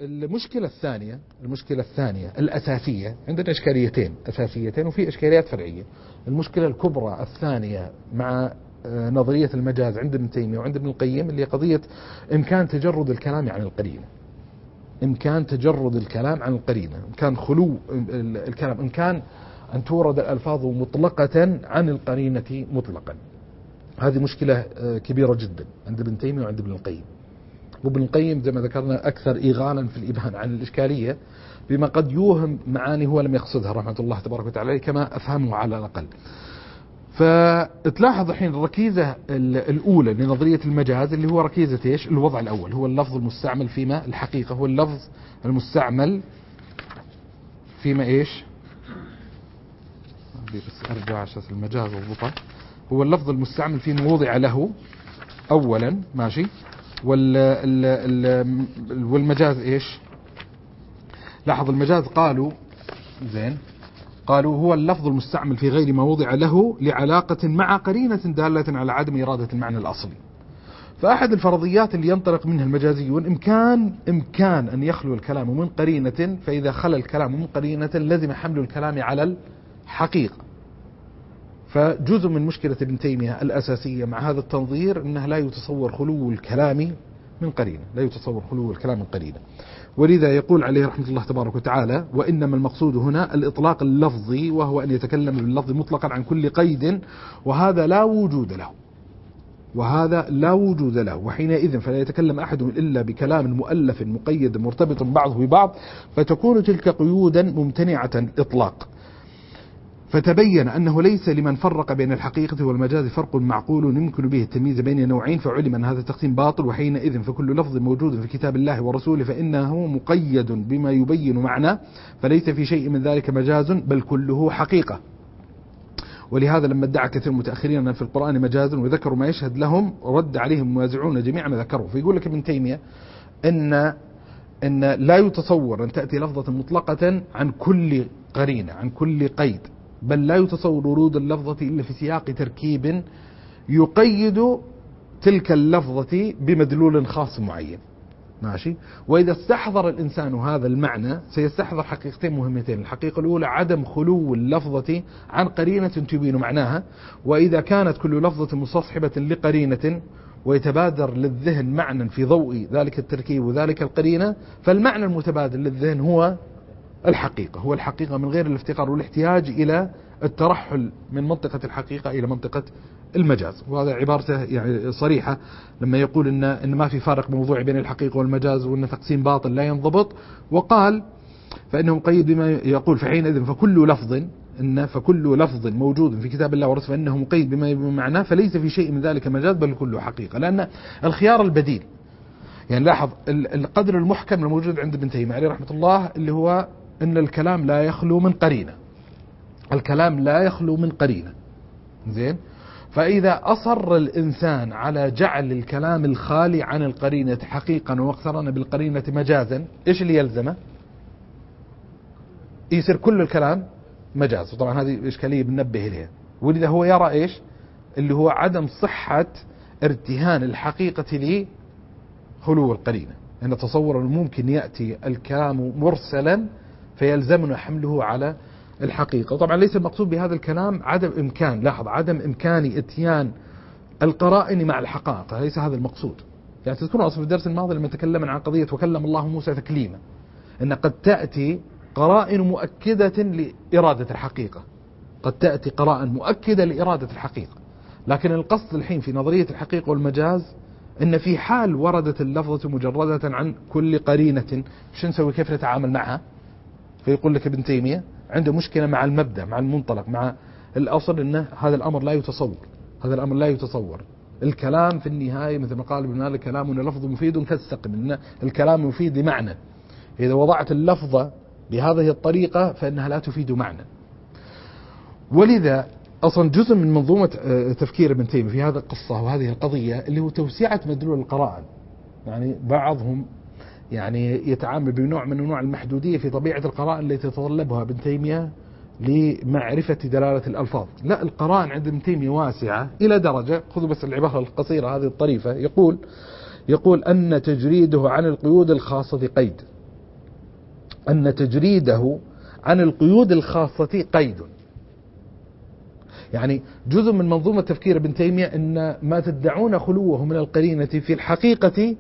المشكلة الثانية الأساسية، عندنا إشكاليتين أساسيتين وفي إشكاليات فرعية. المشكلة الكبرى الثانية مع نظرية المجاز عند ابن تيمية وعند ابن القيم اللي قضية إمكان تجرد الكلام عن القرينة، إمكان تجرد الكلام عن القرينة، إمكان خلو الكلام، إمكان أن تورد الألفاظ مطلقة عن القرينة مطلقا. هذه مشكلة كبيرة جدا عند ابن تيمية وعند ابن القيم. وابن القيم زي ما ذكرنا أكثر إيغالا في الإبهام عن الإشكالية بما قد يوهم معاني هو لم يقصدها رحمة الله تبارك وتعالى كما أفهمه على الأقل. فتلاحظ الحين الركيزة الأولى لنظرية المجاز اللي هو ركيزة إيش؟ الوضع الأول هو اللفظ المستعمل فيما الحقيقة، هو اللفظ المستعمل فيما إيش؟ بس أرجع عشان المجاز والضبط. هو اللفظ المستعمل فيما وضع له أولا، ماشي، والمجاز إيش؟ لاحظ المجاز قالوا هو اللفظ المستعمل في غير ما وضع له لعلاقة مع قرينة دالة على عدم إرادة المعنى الأصلي. فأحد الفرضيات اللي ينطلق منها المجازيون إمكان أن يخلو الكلام من قرينة، فإذا خلى الكلام من قرينة لزم حمل الكلام على الحقيقة. فجزء من مشكلة ابن تيمية الأساسية مع هذا التنظير أنه لا يتصور خلو الكلام من قرينة، لا يتصور خلو الكلام من قرينة. ولذا يقول عليه رحمة الله تبارك وتعالى: وإنما المقصود هنا الإطلاق اللفظي، وهو أن يتكلم باللفظ مطلقا عن كل قيد، وهذا لا وجود له، وحينئذ فلا يتكلم أحد إلا بكلام مؤلف مقيد مرتبط بعضه ببعض، فتكون تلك قيودا ممتنعة الإطلاق. فتبين أنه ليس لمن فرق بين الحقيقة والمجاز فرق معقول يمكن به التمييز بين نوعين، فعلم أن هذا التقسيم باطل. وحينئذ فكل لفظ موجود في كتاب الله ورسوله فإنه مقيد بما يبين معنى، فليس في شيء من ذلك مجاز بل كله حقيقة. ولهذا لما ادعى كثير متأخرين أن في القرآن مجاز وذكروا ما يشهد لهم رد عليهم موازعون جميع ما ذكروا. فيقول لك ابن تيمية إن لا يتصور أن تأتي لفظة مطلقة عن كل قرينة، عن كل قيد، بل لا يتصور ورود اللفظة إلا في سياق تركيب يقيد تلك اللفظة بمدلول خاص معين، ماشي. وإذا استحضر الإنسان هذا المعنى سيستحضر حقيقتين مهمتين: الحقيقة الأولى عدم خلو اللفظة عن قرينة تبين معناها، وإذا كانت كل لفظة مستصحبة لقرينة ويتبادر للذهن معنى في ضوء ذلك التركيب وذلك القرينة، فالمعنى المتبادل للذهن هو الحقيقة من غير الافتقار والاحتياج إلى الترحل من منطقة الحقيقة إلى منطقة المجاز. وهذا عبارته يعني صريحة لما يقول إن ما في فارق موضوعي بين الحقيقة والمجاز، وإن تقسيم باطل لا ينضبط. وقال فإنه مقيد بما يقول فحينئذ فكل لفظ موجود في كتاب الله ورسوله فإنه مقيد بما يبين معناه، فليس في شيء من ذلك مجاز بل كله حقيقة. لأن الخيار البديل، يعني لاحظ القدر المحكم الموجود عند ابن تيمية عليه رحمة الله اللي هو أن الكلام لا يخلو من قرينة، زين. فإذا أصر الإنسان على جعل الكلام الخالي عن القرينة حقيقة واقترن بالقرينة مجازا، إيش اللي يلزمه؟ يصير كل الكلام مجاز. وطبعا هذه إشكالية بننبه إليها. ولذا هو يرى إيش اللي هو عدم صحة ارتهان الحقيقة لخلو القرينة، أن تصور ممكن يأتي الكلام مرسلا فيلزمنا حمله على الحقيقة. طبعا ليس المقصود بهذا الكلام عدم إمكان إتيان القرائن مع الحقائق، ليس هذا المقصود. يعني تذكرون أصلا في الدرس الماضي لما تكلمنا عن قضية وكلم الله موسى تكليما، أن قد تأتي قرائن مؤكدة لإرادة الحقيقة، لكن القصد الحين في نظرية الحقيقة والمجاز أن في حال وردت اللفظة مجردة عن كل قرينة شو نسوي؟ كيف نتعامل معها؟ فيقول لك ابن تيمية عنده مشكلة مع المبدأ، مع المنطلق، مع الأصل، أن هذا الأمر لا يتصور. الكلام في النهاية مثل ما قال ابن مالك كلامنا لفظ مفيد كالسقم، أن الكلام يفيد لمعنى. إذا وضعت اللفظة بهذه الطريقة فإنها لا تفيد معنى. ولذا أصلا جزء من منظومة تفكير ابن تيمية في هذه القصة وهذه القضية اللي هو توسعة مدلول القرائن. يعني بعضهم يعني يتعامل بنوع من أنواع المحدودية في طبيعة القرائن التي تتطلبها ابن تيمية لمعرفة دلالة الألفاظ. لا، القرائن عند ابن تيمية واسعة إلى درجة، خذوا بس العبارة القصيرة هذه الطريفة، يقول أن تجريده عن القيود الخاصة قيد، أن تجريده عن القيود الخاصة قيد. يعني جزء من منظومة تفكير ابن تيمية أن ما تدعون خلوه من القرينة في الحقيقة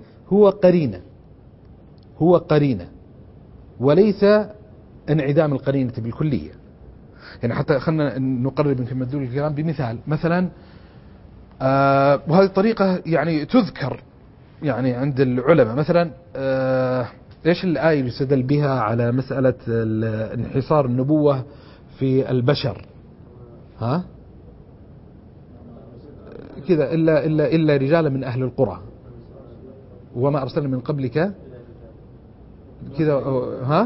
هو قرينة وليس انعدام القرينة بالكلية. يعني حتى خلنا نقرب في مدلول الكلام بمثال مثلا، وهذه الطريقة يعني تذكر يعني عند العلماء مثلا، ايش الآية اللي يستدل بها على مسألة انحصار النبوة في البشر؟ ها كذا إلا رجالا من أهل القرى وما أرسلنا من قبلك كذا، ها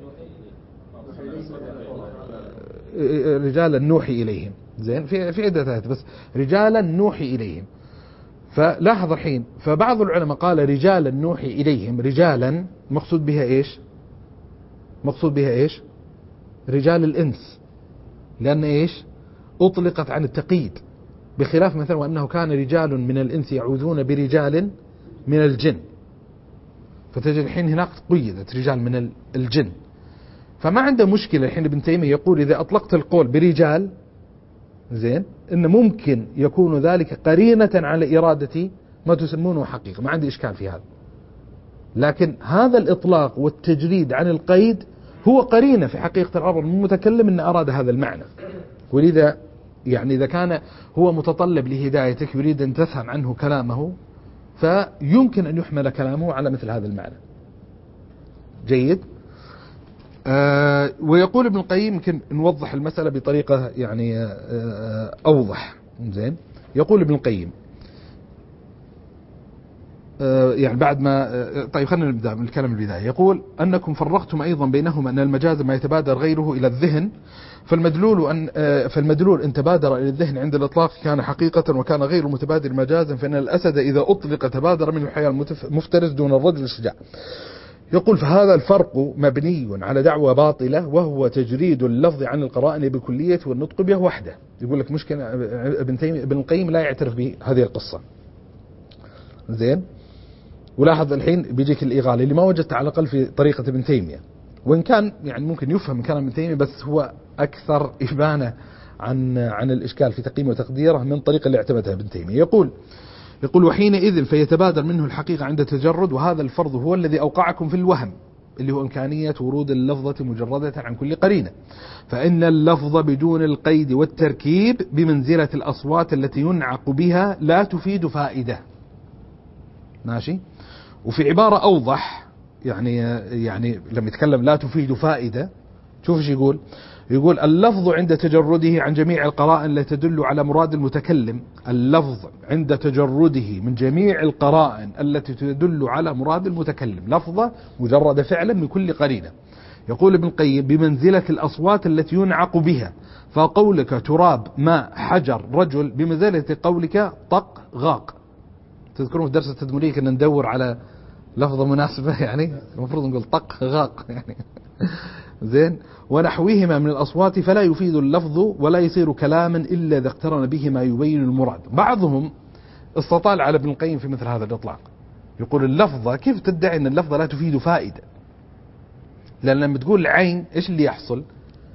رجالا نوحي إليهم. زين، في عدة آيات بس رجالا نوحي إليهم. فلاحظ الحين، فبعض العلماء قال رجالا نوحي إليهم، رجالا مقصود بها إيش؟ مقصود بها إيش؟ رجال الإنس، لأن إيش؟ أطلقت عن التقييد، بخلاف مثلا وأنه كان رجال من الإنس يعوذون برجال من الجن، فتجد الحين هناك قيدت رجال من الجن. فما عنده مشكلة الحين ابن تيمية يقول إذا أطلقت القول برجال، زين، إن ممكن يكون ذلك قرينة على إرادة ما تسمونه حقيقة، ما عندي إشكال في هذا. لكن هذا الإطلاق والتجريد عن القيد هو قرينة في حقيقة الأمر المتكلم إن أراد هذا المعنى. ولذا يعني إذا كان هو متطلب لهدايتك يريد أن تفهم عنه كلامه، فيمكن أن يحمل كلامه على مثل هذا المعنى. جيد. ويقول ابن القيم، يمكن نوضح المسألة بطريقة يعني أوضح. زين، يقول ابن القيم يعني بعد ما طيب خلينا نبدأ من الكلام البداية. يقول أنكم فرقتم أيضا بينهما أن المجاز ما يتبادر غيره إلى الذهن، فالمدلول إن تبادر إلى الذهن عند الإطلاق كان حقيقة، وكان غير متبادر مجازا، فإن الأسد إذا أطلق تبادر منه الحياة المفترس دون الرجل الشجاع. يقول فهذا الفرق مبني على دعوة باطلة، وهو تجريد اللفظ عن القرائن بكلية والنطق به وحده. يقول لك مشكلة ابن القيم لا يعترف بهذه القصة. زين، ولاحظ الحين بيجيك الإغالة اللي ما وجدت على الأقل في طريقة ابن تيمية، وإن كان يعني ممكن يفهم من كلام ابن تيمية، بس هو أكثر إبانة عن الإشكال في تقييمه وتقديره من طريقة اللي اعتمدها ابن تيمية. يقول وحينئذ فيتبادر منه الحقيقة عند التجرد، وهذا الفرض هو الذي أوقعكم في الوهم، اللي هو إمكانية ورود اللفظة مجردة عن كل قرينة. فإن اللفظ بدون القيد والتركيب بمنزلة الأصوات التي ينعق بها لا تفيد ماشي. وفي عبارة أوضح، يعني لما يتكلم لا تفيد فائدة، شوف ايش يقول اللفظ عند تجرده عن جميع القرائن التي تدل على مراد المتكلم. اللفظ عند تجرده من جميع القرائن التي تدل على مراد المتكلم، لفظة مجرد فعلا من كل قرينة. يقول ابن القيم بمنزلة الأصوات التي ينعق بها، فقولك تراب ماء حجر رجل بمنزلة قولك طق غاق. تذكرون في درس التدمرية كنا ندور على لفظة مناسبة، يعني المفروض نقول طق غاق يعني زين. ونحوهما من الأصوات فلا يفيد اللفظ ولا يصير كلاما إلا إذا اقترن به ما يبين المراد. بعضهم استطال على ابن القيم في مثل هذا الإطلاق، يقول اللفظة كيف تدعي أن اللفظة لا تفيد فائدة؟ لأن لما تقول العين إيش اللي يحصل؟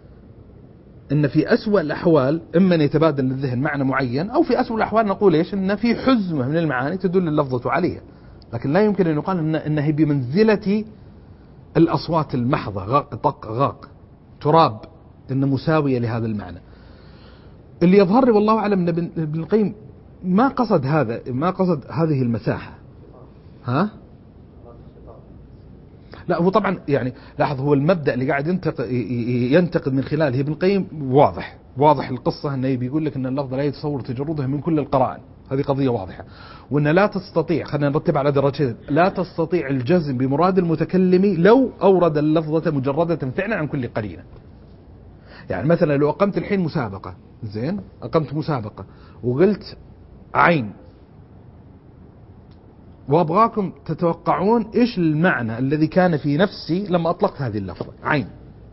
إن في أسوأ الأحوال إما أن يتبادل للذهن معنى معين، أو في أسوأ الأحوال نقول إيش؟ إن في حزمة من المعاني تدل اللفظة عليها، لكن لا يمكن أن يقال إنها بمنزلة الأصوات المحضة، غاق طق غاق تراب، إن مساوية لهذا المعنى. اللي يظهر لي والله أعلم أن ابن القيم ما قصد هذه المساحة. ها؟ لا، هو طبعا يعني لاحظ، هو المبدأ اللي قاعد ينتقد من خلاله ابن القيم واضح القصة، أنه بيقول لك أن اللفظ لا يتصور تجردها من كل القرائن، هذه قضية واضحة. وأن لا تستطيع، خلينا نرتب على درجتين، لا تستطيع الجزم بمراد المتكلم لو أورد اللفظة مجردة فعلا عن كل قرينة. يعني مثلا لو أقمت الحين مسابقة، زين، أقمت مسابقة وقلت عين، وأبغاكم تتوقعون إيش المعنى الذي كان في نفسي لما أطلقت هذه اللفظة عين.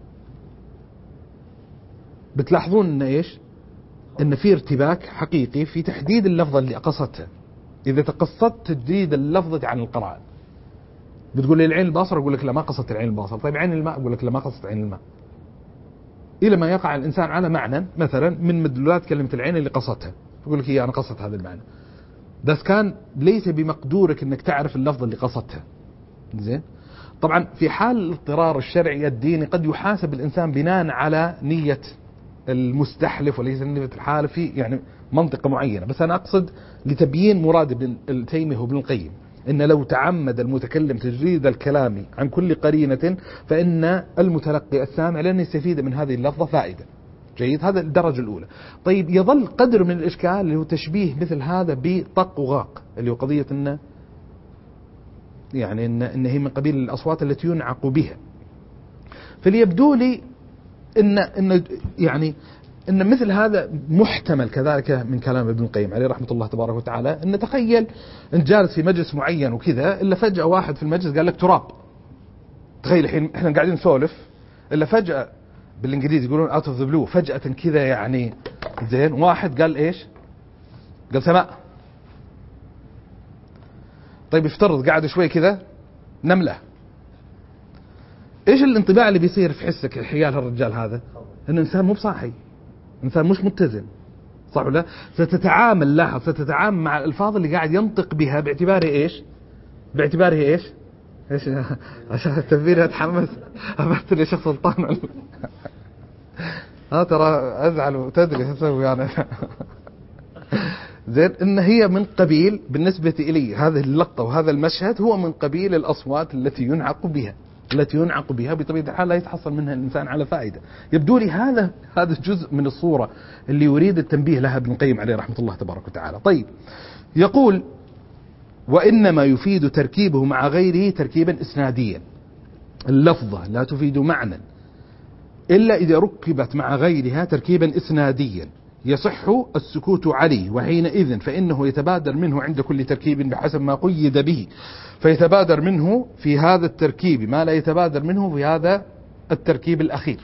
بتلاحظون إن إيش؟ إن في ارتباك حقيقي في تحديد اللفظة اللي قصدتها، إذا تقصدت تجديد اللفظة عن القرائن. بتقول لي العين الباصرة، أقول لك لا ما قصدت العين الباصرة. طيب عين الماء، أقول لك لا ما قصدت عين الماء. إلى ما يقع الإنسان على معنى مثلا من مدلولات كلمة العين اللي قصدتها، يقول لك أنا قصدت هذا المعنى، بس كان ليس بمقدورك أنك تعرف اللفظ اللي قصدتها. زين. طبعا في حال الاضطرار الشرعي الديني قد يحاسب الإنسان بناء على نية المستحلف وليس نية الحالف في يعني منطقة معينة. بس أنا أقصد لتبيين مراد ابن تيمية وابن القيم إن لو تعمد المتكلم تجريد الكلام عن كل قرينة فإن المتلقي السامع لن يستفيد من هذه اللفظة فائدة. جيد. هذا الدرجة الأولى. طيب يظل قدر من الإشكال اللي هو تشبيه مثل هذا بطق وغاق، اللي هو قضية إن يعني إن هي من قبيل الأصوات التي ينعق بها. فليبدو لي إن مثل هذا محتمل كذلك من كلام ابن القيم عليه رحمة الله تبارك وتعالى. إن تخيل أنت جالس في مجلس معين وكذا، إلا فجأة واحد في المجلس قال لك تراب. تخيل الحين إحنا قاعدين نسولف، إلا فجأة بالإنجليزي يقولون out of the blue، فجأة كذا يعني زين واحد قال إيش؟ قال سماء. طيب افترض قاعد شوي كذا نملة، إيش الانطباع اللي بيصير في حسك حيال هالرجال هذا؟ إنه إنسان مو بصاحي، إنسان مش متزن، صح ولا؟ ستتعامل مع الألفاظ اللي قاعد ينطق بها باعتباره إيش؟ إيش عشان التنبيه أتحمس أبرت لي شخص سلطان ترى أزعل وتدري أسوي يعني زين. إن هي من قبيل بالنسبة إلي هذه اللقطة وهذا المشهد هو من قبيل الأصوات التي ينعق بها بطبيعة الحال لا يتحصل منها الإنسان على فائدة. يبدو لي هذا جزء من الصورة اللي يريد التنبيه لها ابن القيم عليه رحمة الله تبارك وتعالى. طيب يقول وإنما يفيد تركيبه مع غيره تركيبا إسناديا. اللفظة لا تفيد معنى إلا إذا ركبت مع غيرها تركيبا إسناديا يصح السكوت عليه، وحينئذ فإنه يتبادر منه عند كل تركيب بحسب ما قيد به، فيتبادر منه في هذا التركيب ما لا يتبادر منه في هذا التركيب الأخير.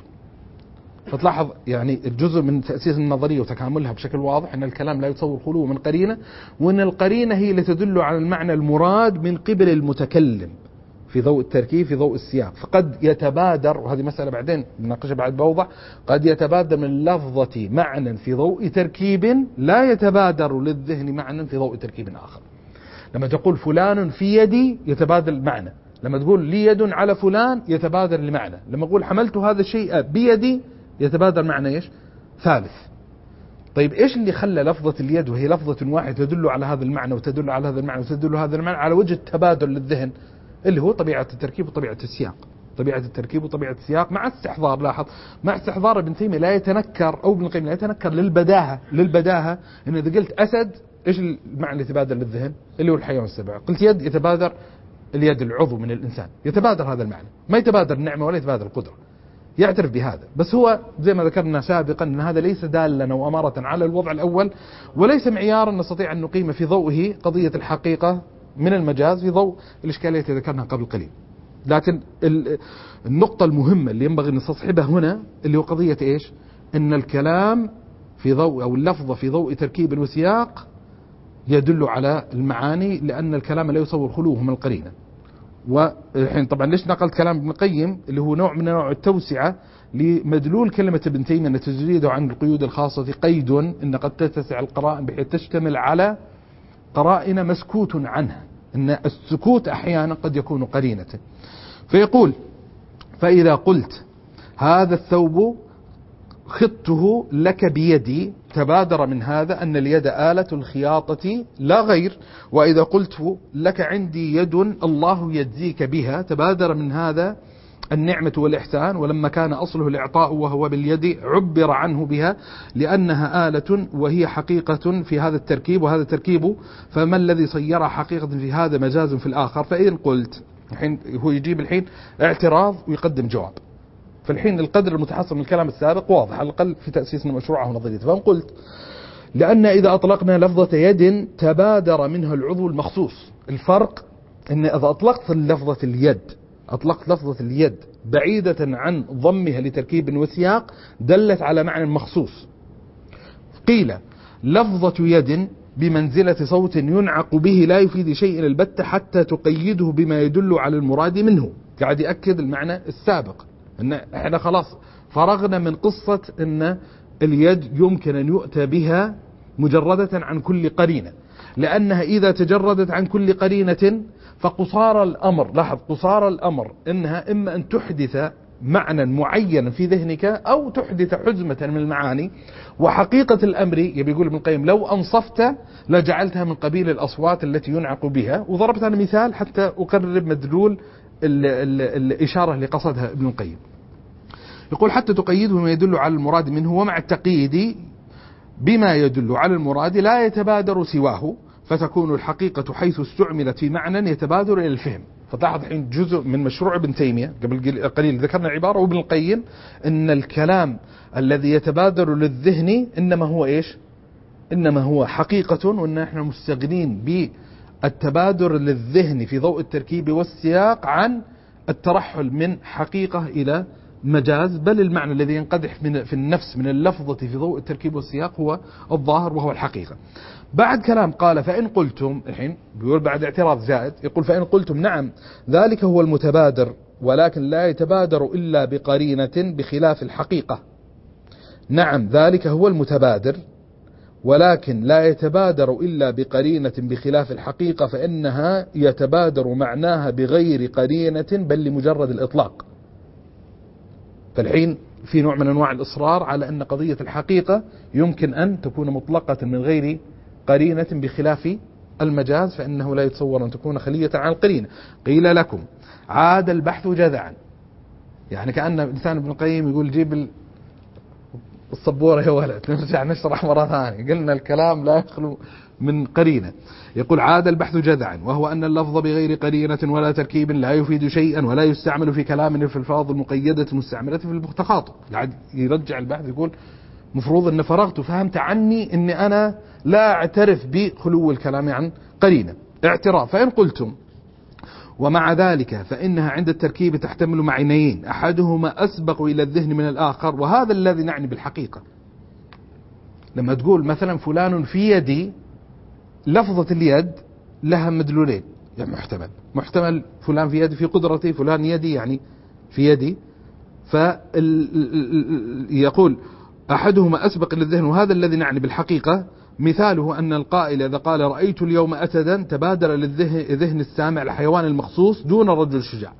فتلاحظ يعني الجزء من تأسيس النظرية وتكاملها بشكل واضح أن الكلام لا يتصور خلوه من قرينة، وأن القرينة هي اللي تدل على المعنى المراد من قبل المتكلم في ضوء التركيب في ضوء السياق. فقد يتبادر، وهذه مسألة بعدين نناقشها بعد بوضح، قد يتبادر من اللفظة معنى في ضوء تركيب لا يتبادر للذهن معنى في ضوء تركيب آخر. لما تقول فلان في يدي يتبادر المعنى، لما تقول لي يد على فلان يتبادر المعنى، لما أقول حملت هذا الشيء بيدي يتبادر معنى إيش؟ ثالث. طيب إيش اللي خلى لفظة اليد وهي لفظة واحدة تدل على هذا المعنى وتدل على هذا المعنى وتدل على هذا المعنى على وجه التبادل للذهن، اللي هو طبيعة التركيب وطبيعة السياق. طبيعة التركيب وطبيعة السياق مع استحضار، لاحظ مع استحضار ابن تيمية لا يتنكر أو ابن القيم لا يتنكر للبداهة إن إذا قلت أسد إيش المعنى اللي يتبادر للذهن؟ اللي هو الحيوان السبع. قلت يد يتبادر اليد العضو من الإنسان، يتبادر هذا المعنى، ما يتبادر النعمة ولا يتبادر القدرة، يعترف بهذا. بس هو زي ما ذكرنا سابقا أن هذا ليس دالا وأمارة على الوضع الأول، وليس معيارا نستطيع أن نقيم في ضوئه قضية الحقيقة من المجاز في ضوء الإشكالية التي ذكرناها قبل قليل. لكن النقطة المهمة اللي ينبغي أن نستصحبها هنا اللي هو قضية إيش؟ أن الكلام في ضوء أو اللفظة في ضوء تركيب وسياق يدل على المعاني، لأن الكلام لا يصور خلوه من القرينة. والحين طبعا ليش نقلت كلام ابن القيم اللي هو نوع من نوع التوسعة لمدلول كلمة ابن تيمية أن تجريده عن القيود الخاصة قيد أن قد تتسع القرائن بحيث تشتمل على قرائن مسكوت عنها، أن السكوت أحيانا قد يكون قرينة. فيقول فإذا قلت هذا الثوب خطه لك بيدي تبادر من هذا أن اليد آلة الخياطة لا غير، وإذا قلت لك عندي يد الله يجزيك بها تبادر من هذا النعمة والإحسان، ولما كان أصله الإعطاء وهو باليد عبر عنه بها لأنها آلة وهي حقيقة في هذا التركيب وهذا تركيبه، فما الذي صيرها حقيقة في هذا مجاز في الآخر. فإن قلت الحين هو يجيب الحين اعتراض ويقدم جواب، فالحين القدر المتحصل من الكلام السابق واضح على الأقل في تأسيسنا مشروعه ونظريته. فإن قلت لأن إذا أطلقنا لفظة يد تبادر منها العضو المخصوص، الفرق أن إذا أطلقت لفظة اليد بعيدة عن ضمها لتركيب وسياق دلت على معنى مخصوص. قيل لفظة يد بمنزلة صوت ينعق به لا يفيد شيئا البتة حتى تقيده بما يدل على المراد منه. قاعد يأكد المعنى السابق، أن احنا خلاص فرغنا من قصة أن اليد يمكن أن يؤتى بها مجردة عن كل قرينة، لأنها إذا تجردت عن كل قرينة فقصار الأمر، لاحظ قصار الأمر، أنها إما أن تحدث معنى معين في ذهنك أو تحدث حزمة من المعاني. وحقيقة الأمر يبي يقول ابن القيم لو أنصفت لجعلتها من قبيل الأصوات التي ينعق بها. وضربت أنا مثال حتى أقرب مدلول الإشارة اللي قصدها ابن القيم. يقول حتى تقيده بما يدل على المراد منه، ومع التقييد بما يدل على المراد لا يتبادر سواه، فتكون الحقيقة حيث استعملت في معنى يتبادر إلى الفهم. فتلاحظ الحين جزء من مشروع ابن تيمية قبل قليل ذكرنا العبارة، وابن القيم أن الكلام الذي يتبادر للذهن إنما هو إيش؟ إنما هو حقيقة، وأن احنا مستغنين بالتبادر للذهن في ضوء التركيب والسياق عن الترحل من حقيقة إلى مجاز، بل المعنى الذي ينقدح في النفس من اللفظة في ضوء التركيب والسياق هو الظاهر وهو الحقيقة. بعد كلام قال فإن قلتم، الحين بيقول بعد اعتراض زائد، يقول فإن قلتم نعم ذلك هو المتبادر ولكن لا يتبادر إلا بقرينة بخلاف الحقيقة. نعم ذلك هو المتبادر ولكن لا يتبادر إلا بقرينة بخلاف الحقيقة، فإنها يتبادر معناها بغير قرينة بل لمجرد الإطلاق. فالحين في نوع من أنواع الإصرار على أن قضية الحقيقة يمكن أن تكون مطلقة من غير قرينة بخلاف المجاز، فإنه لا يتصور أن تكون خلية عن القرينة. قيل لكم عاد البحث جذعا، يعني كأن إنسان ابن القيم يقول جيب الصبورة يا ولد نرجع نشرح مرة ثانية، قلنا الكلام لا يخلو من قرينة. يقول عاد البحث جذعا، وهو أن اللفظ بغير قرينة ولا تركيب لا يفيد شيئا ولا يستعمل في كلام في الألفاظ المقيدة المستعملة في التخاطب. يرجع البحث يقول مفروض أن فرغت وفهمت عني أني أنا لا أعترف بخلو الكلام عن قرينة. اعتراف فإن قلتم ومع ذلك فإنها عند التركيب تحتمل معنيين أحدهما أسبق إلى الذهن من الآخر، وهذا الذي نعني بالحقيقة. لما تقول مثلا فلان في يدي، لفظة اليد لها مدلولين، يعني محتمل فلان في يدي في قدرتي، فلان يدي يعني في يدي. فيقول أحدهما أسبق إلى الذهن وهذا الذي نعني بالحقيقة. مثاله أن القائل إذا قال رأيت اليوم أسدا تبادر للذهن السامع الحيوان المخصوص دون الرجل الشجاع،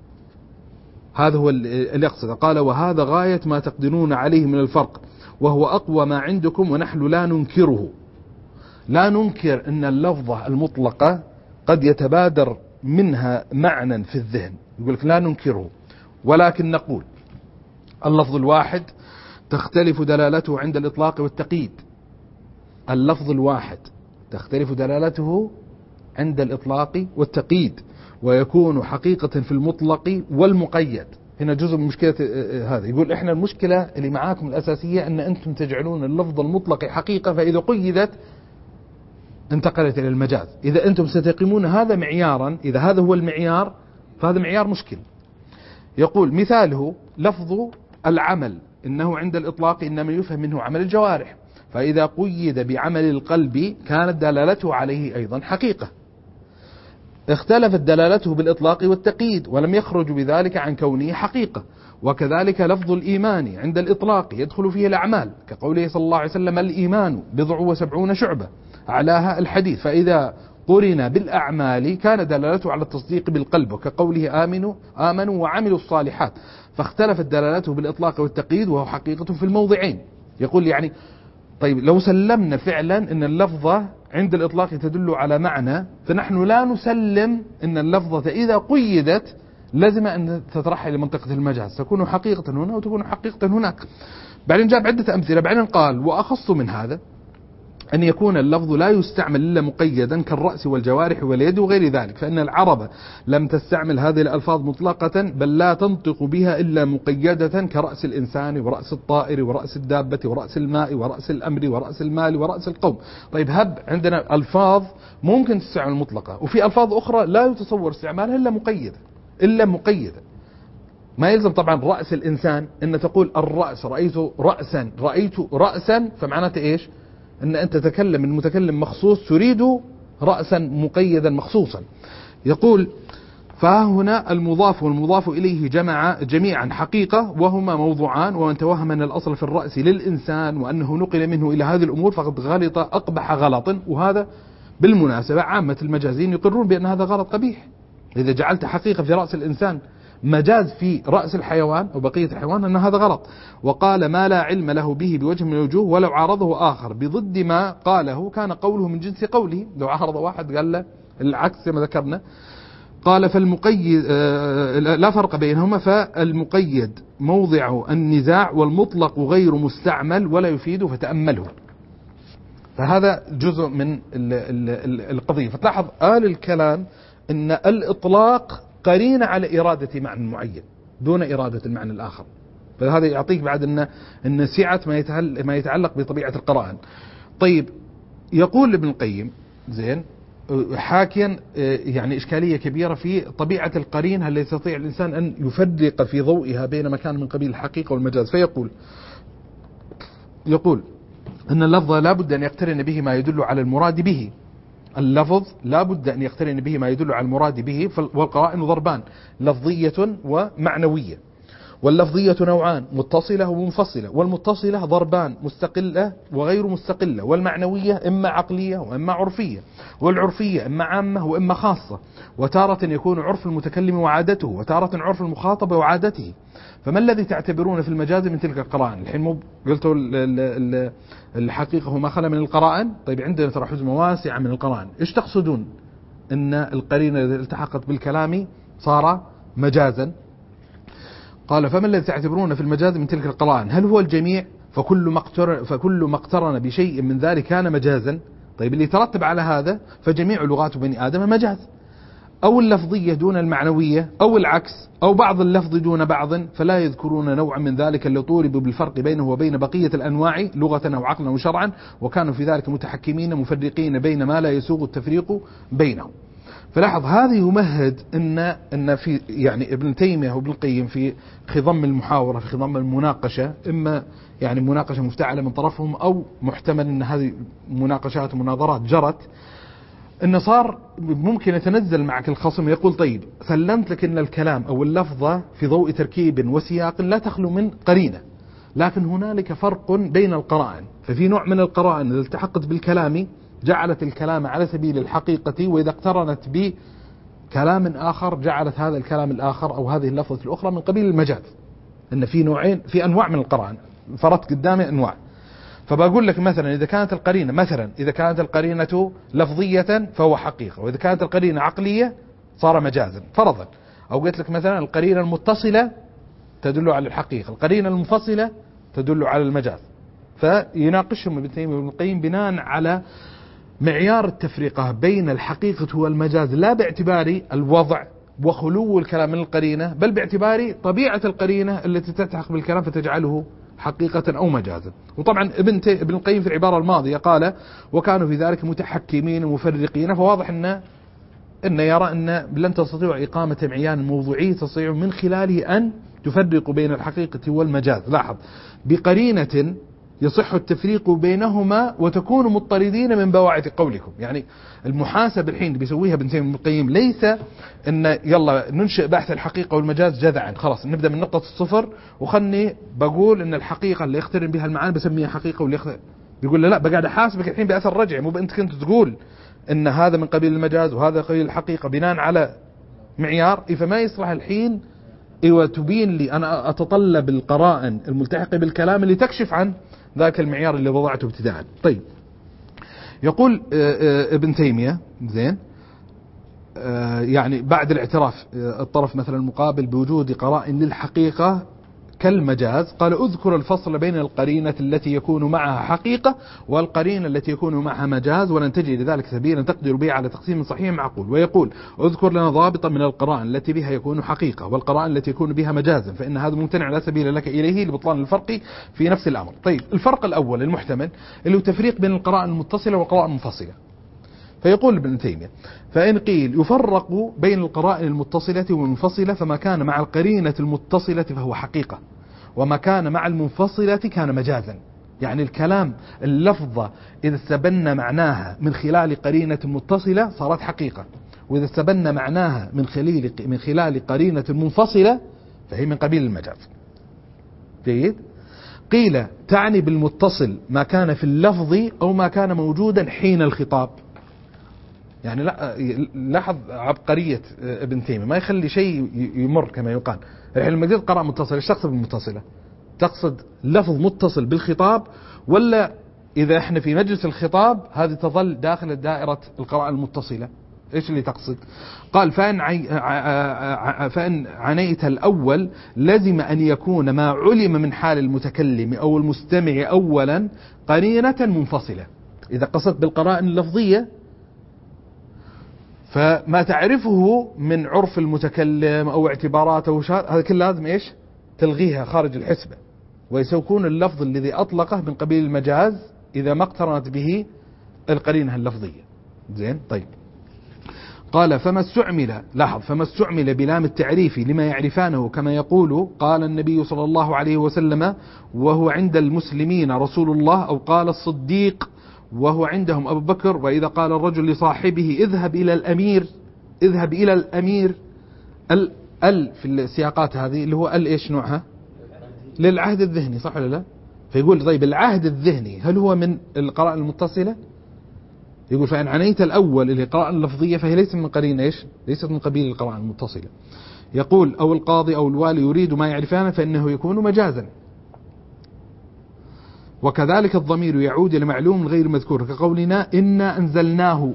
هذا هو اللي يقصد. قال وهذا غاية ما تقدرون عليه من الفرق، وهو أقوى ما عندكم ونحن لا ننكره. لا ننكر أن اللفظة المطلقة قد يتبادر منها معنى في الذهن، يقول لك لا ننكره، ولكن نقول اللفظ الواحد تختلف دلالته عند الإطلاق والتقييد. اللفظ الواحد تختلف دلالته عند الإطلاق والتقييد، ويكون حقيقة في المطلق والمقيد. هنا جزء من مشكلة هذا. يقول إحنا المشكلة اللي معاكم الأساسية أن أنتم تجعلون اللفظ المطلق حقيقة، فإذا قيدت انتقلت إلى المجاز. إذا أنتم ستقيمون هذا معيارا، إذا هذا هو المعيار فهذا معيار مشكل. يقول مثاله لفظ العمل إنه عند الإطلاق إنما يفهم منه عمل الجوارح، فإذا قيد بعمل القلب كانت دلالته عليه أيضا حقيقة. اختلفت دلالته بالإطلاق والتقييد ولم يخرج بذلك عن كونه حقيقة. وكذلك لفظ الإيمان عند الإطلاق يدخل فيه الأعمال، كقوله صلى الله عليه وسلم الإيمان 70 شعبة أعلاها الحديث، فإذا قرن بالأعمال كان دلالته على التصديق بالقلب، وكقوله آمنوا وعملوا الصالحات، فاختلفت دلالته بالإطلاق والتقييد وهو حقيقة في الموضعين. يقول يعني طيب لو سلمنا فعلا أن اللفظة عند الإطلاق تدل على معنى، فنحن لا نسلم أن اللفظة إذا قيدت لازم أن تترحل إلى منطقة المجاز، تكون حقيقة هنا وتكون حقيقة هناك. بعدين جاب عدة أمثلة، بعدين قال وأخص من هذا أن يكون اللفظ لا يستعمل إلا مقيدا كالرأس والجوارح واليد وغير ذلك، فإن العرب لم تستعمل هذه الألفاظ مطلقة، بل لا تنطق بها إلا مقيدة كرأس الإنسان ورأس الطائر ورأس الدابة ورأس الماء ورأس الأمر ورأس المال ورأس القوم. طيب هب عندنا ألفاظ ممكن تستعمل مطلقة، وفي ألفاظ أخرى لا يتصور استعمالها إلا مقيدة. ما يلزم طبعا رأس الإنسان أن تقول الرأس رأيت رأسا فمعناته إيش؟ أن أنت تتكلم المتكلم مخصوص تريد رأسا مقيدا مخصوصا. يقول فهنا المضاف والمضاف إليه جميعا حقيقة وهما موضوعان، ومن توهم أن الأصل في الرأس للإنسان وأنه نقل منه إلى هذه الأمور فقد غلط أقبح غلط. وهذا بالمناسبة عامة المجازين يقرون بأن هذا غلط قبيح. إذا جعلت حقيقة في رأس الإنسان مجاز في رأس الحيوان أو بقية الحيوان أن هذا غلط. وقال ما لا علم له به بوجه من الوجوه ولو عارضه آخر بضد ما قاله كان قوله من جنس قوله. لو عارض واحد قال له العكس كما ذكرنا. قال فالمقيد لا فرق بينهما، فالمقيد موضع النزاع والمطلق غير مستعمل ولا يفيد فتأمله. فهذا جزء من القضية. فتلاحظ الكلام أن الإطلاق قرينة على إرادة معنى معين دون إرادة المعنى الآخر. فهذا يعطيك بعد أن سعة ما يتعلق بطبيعة القرائن. طيب يقول ابن القيم زين حاكيا يعني إشكالية كبيرة في طبيعة القرين، هل يستطيع الإنسان أن يفرق في ضوئها بين ما كان من قبيل الحقيقة والمجاز. يقول أن اللفظ لا بد أن يقترن به ما يدل على المراد به. اللفظ لا بد أن يقترن به ما يدل على المراد به. والقرائن ضربان لفظية ومعنوية. واللفظية نوعان متصلة ومنفصلة. والمتصلة ضربان مستقلة وغير مستقلة. والمعنوية إما عقلية وإما عرفية. والعرفية إما عامة وإما خاصة. وتارة يكون عرف المتكلم وعادته وتارة عرف المخاطب وعادته. فما الذي تعتبرون في المجاز من تلك القرائن؟ الحين قلتوا الحقيقة هو ما خلا من القرائن. طيب عندنا ترى حزمة واسعة من القرائن. إيش تقصدون؟ إن القرينة التي التحقت بالكلام صار مجازا. قال فما الذي تعتبرون في المجاز من تلك القرائن؟ هل هو الجميع فكل ما اقترن بشيء من ذلك كان مجازا؟ طيب اللي يترتب على هذا فجميع لغات بني آدم مجاز، أو اللفظية دون المعنوية، أو العكس، أو بعض اللفظ دون بعض. فلا يذكرون نوعا من ذلك اللي طورب بالفرق بينه وبين بقية الأنواع لغة أو عقلا وشرعا، وكانوا في ذلك متحكمين مفرقين بين ما لا يسوغ التفريق بينهم. فلاحظ هذا يمهد ان في يعني ابن تيمية وابن القيم في خضم المحاورة في خضم المناقشة، اما يعني مناقشة مفتعلة من طرفهم او محتمل ان هذه مناقشات ومناظرات جرت، ان صار ممكن يتنزل معك الخصم يقول طيب سلمت لك ان الكلام او اللفظة في ضوء تركيب وسياق لا تخلو من قرينة، لكن هنالك فرق بين القرائن. ففي نوع من القرائن اللي التحقت بالكلام جعلت الكلام على سبيل الحقيقة، وإذا اقترنت بكلام آخر جعلت هذا الكلام الآخر أو هذه اللفظة الأخرى من قبيل المجاز. إن في نوعين، في أنواع من القرائن فرضت قدامي أنواع. فبقول لك مثلا إذا كانت القرينة لفظية فهو حقيقة، وإذا كانت القرينة عقلية صار مجازا فرضا. أو قلت لك مثلا القرينة المتصلة تدل على الحقيقة، القرينة المنفصلة تدل على المجاز. فيناقشهم ابن تيمية وابن القيم بناء على معيار التفرقة بين الحقيقة والمجاز، لا باعتبار الوضع وخلو الكلام من القرينة، بل باعتبار طبيعة القرينة التي تلتحق بالكلام فتجعله حقيقة أو مجازا. وطبعا ابن القيم في العبارة الماضية قال وكانوا في ذلك متحكمين ومفرقين، فواضح أن يرى أن لن تستطيع إقامة معيان موضوعي تستطيع من خلاله أن تفرق بين الحقيقة والمجاز. لاحظ بقرينة يصح التفريق بينهما وتكون مضطردين من بواعث قولكم. يعني المحاسبة الحين اللي بيسويها ابن تيمية القيم ليس ان يلا ننشئ بحث الحقيقة والمجاز جذعا خلاص نبدأ من نقطة الصفر وخلني بقول ان الحقيقة اللي يقترن بها المعاني بسميها حقيقة واللي بيقول لا بقعد احاسبك الحين بأثر رجعي، مو انت كنت تقول ان هذا من قبيل المجاز وهذا قبيل الحقيقة بناء على معيار. فما يصلح الحين تبين لي أنا أتطلب القرائن الملتحقة بالكلام اللي تكشف عن ذاك المعيار اللي وضعته ابتداء. طيب يقول ابن تيمية زين يعني بعد الاعتراف الطرف مثلا المقابل بوجود قرائن للحقيقة كالمجاز، قال اذكر الفصل بين القرينة التي يكون معها حقيقة والقرينة التي يكون معها مجاز ولن تجد لذلك سبيلا تقدر به على تقسيم صحيح معقول. ويقول اذكر لنا ضابطا من القرائن التي بها يكون حقيقة والقرائن التي يكون بها مجازا، فإن هذا ممتنع لا سبيل لك إليه لبطلان الفرق في نفس الأمر. طيب الفرق الأول المحتمل اللي هو تفريق بين القرائن المتصلة والقرائن المنفصلة. فيقول ابن تيمية فإن قيل يفرق بين القرائن المتصلة والمنفصلة فما كان مع القرينة المتصلة فهو حقيقة، وما كان مع المنفصلة كان مجازا. يعني الكلام اللفظة إذا استبن معناها من خلال قرينة متصلة صارت حقيقة، وإذا استبن معناها من خلال قرينة منفصلة فهي من قبيل المجاز. جيد. قيل تعني بالمتصل ما كان في اللفظ أو ما كان موجودا حين الخطاب. يعني لا لاحظ عبقرية ابن تيمية، ما يخلي شيء يمر كما يقال. الحين لما قلت قراءة متصلة ايش تقصد بالمتصلة؟ تقصد لفظ متصل بالخطاب، ولا إذا احنا في مجلس الخطاب هذه تظل داخل دائرة القراءة المتصلة؟ ايش اللي تقصد؟ قال فإن عنيت الأول لزم أن يكون ما علم من حال المتكلم أو المستمع أولا قرينة منفصلة. إذا قصدت بالقرائن اللفظية فما تعرفه من عرف المتكلم أو اعتباراته هذا كله لازم ايش؟ تلغيها خارج الحسبة، ويكون اللفظ الذي أطلقه من قبيل المجاز إذا ما اقترنت به القرينة اللفظية. زين. طيب قال فما استعمل، لاحظ، فما استعمل بلام التعريف لما يعرفانه كما يقول قال النبي صلى الله عليه وسلم وهو عند المسلمين رسول الله، أو قال الصديق وهو عندهم أبو بكر، وإذا قال الرجل لصاحبه اذهب إلى الأمير، اذهب إلى الأمير، ال في السياقات هذه اللي هو ايش نوعها؟ للعهد الذهني، صح ولا لا؟ فيقول طيب العهد الذهني هل هو من القراءة المتصلة؟ يقول فإن عنيت الأول اللي قراءة اللفظية فهي ليست من قرين ايش؟ ليست من قبيل القراءة المتصلة. يقول أو القاضي أو الوالي يريد ما يعرفانه فإنه يكون مجازا. وكذلك الضمير يعود إلى معلوم غير مذكور كقولنا إنا أنزلناه.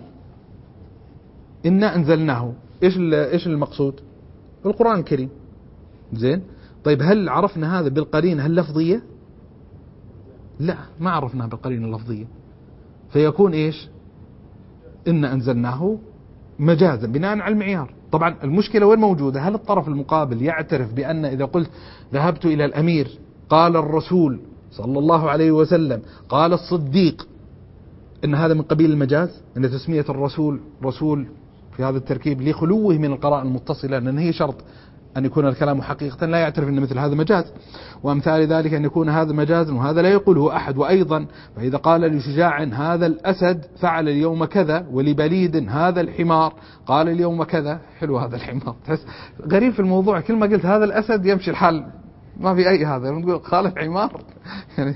إنا أنزلناه ايش المقصود؟ القرآن الكريم. زين. طيب هل عرفنا هذا بالقرينة اللفظية؟ لا، ما عرفناه بالقرينة اللفظية، فيكون ايش؟ إن أنزلناه مجازا بناء على المعيار. طبعا المشكلة وين موجودة؟ هل الطرف المقابل يعترف بأن إذا قلت ذهبت إلى الأمير قال الرسول صلى الله عليه وسلم قال الصديق إن هذا من قبيل المجاز؟ إن تسمية الرسول رسول في هذا التركيب لخلوه من القراءة المتصلة، لأن هي شرط أن يكون الكلام حقيقة، لا يعترف أن مثل هذا مجاز. وأمثال ذلك أن يكون هذا مجازا وهذا لا يقوله أحد. وأيضا فإذا قال لشجاع هذا الأسد فعل اليوم كذا، ولبليد هذا الحمار قال اليوم كذا. حلو هذا الحمار، تحس غريب في الموضوع، كل ما قلت هذا الأسد يمشي الحال، ما في أي هذا، نقول خالف حمار يعني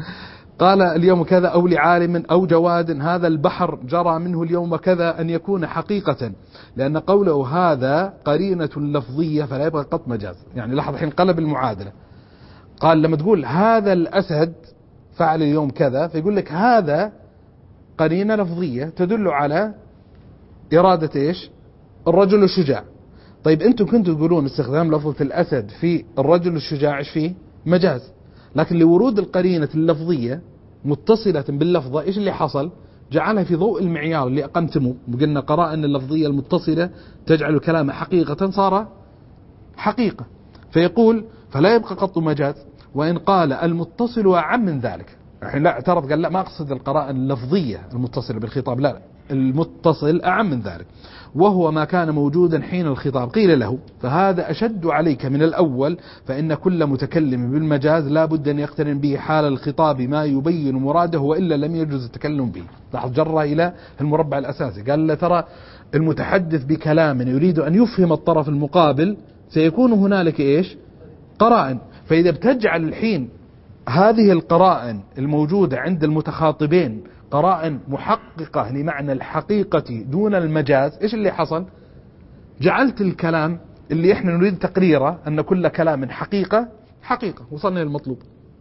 قال اليوم كذا. أو لعالم أو جواد هذا البحر جرى منه اليوم كذا، أن يكون حقيقة، لأن قوله هذا قرينة لفظية فلا يبقى قط مجاز. يعني لاحظ الحين قلب المعادلة، قال لما تقول هذا الأسد فعل اليوم كذا فيقول لك هذا قرينة لفظية تدل على إرادة إيش؟ الرجل الشجاع. طيب أنتم كنتوا تقولون استخدام لفظة الأسد في الرجل الشجاع إيش فيه؟ مجاز. لكن لورود القرينة اللفظية متصلة باللفظة إيش اللي حصل؟ جعلها في ضوء المعيار اللي أقمتمه، وقلنا قرائن اللفظية المتصلة تجعل الكلام حقيقة صار حقيقة. فيقول فلا يبقى قط مجاز. وإن قال المتصل أعم من ذلك، الحين لا اعترض قال لا ما أقصد القرائن اللفظية المتصلة بالخطاب، لا المتصل أعم من ذلك، وهو ما كان موجودا حين الخطاب. قيل له فهذا أشد عليك من الأول، فإن كل متكلم بالمجاز لا بد أن يقترن به حال الخطاب ما يبين مراده، وإلا لم يجوز التكلم به. لاحظ جرى إلى المربع الأساسي، قال لا ترى المتحدث بكلام يريد أن يفهم الطرف المقابل سيكون هنالك إيش؟ قرائن. فإذا بتجعل الحين هذه القرائن الموجودة عند المتخاطبين قرائن محققة لمعنى الحقيقة دون المجاز، إيش اللي حصل؟ جعلت الكلام اللي إحنا نريد تقريره أن كل كلام حقيقة حقيقة، وصلنا للمطلوب.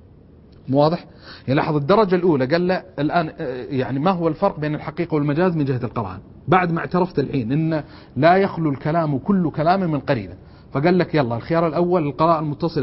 واضح؟ يعني لاحظ الدرجة الأولى قال لا الآن يعني ما هو الفرق بين الحقيقة والمجاز من جهة القرائن، بعد ما اعترفت الحين إن لا يخلو الكلام كل كلام من قرينة، فقال لك يلا الخيار الأول القراءة المتصلة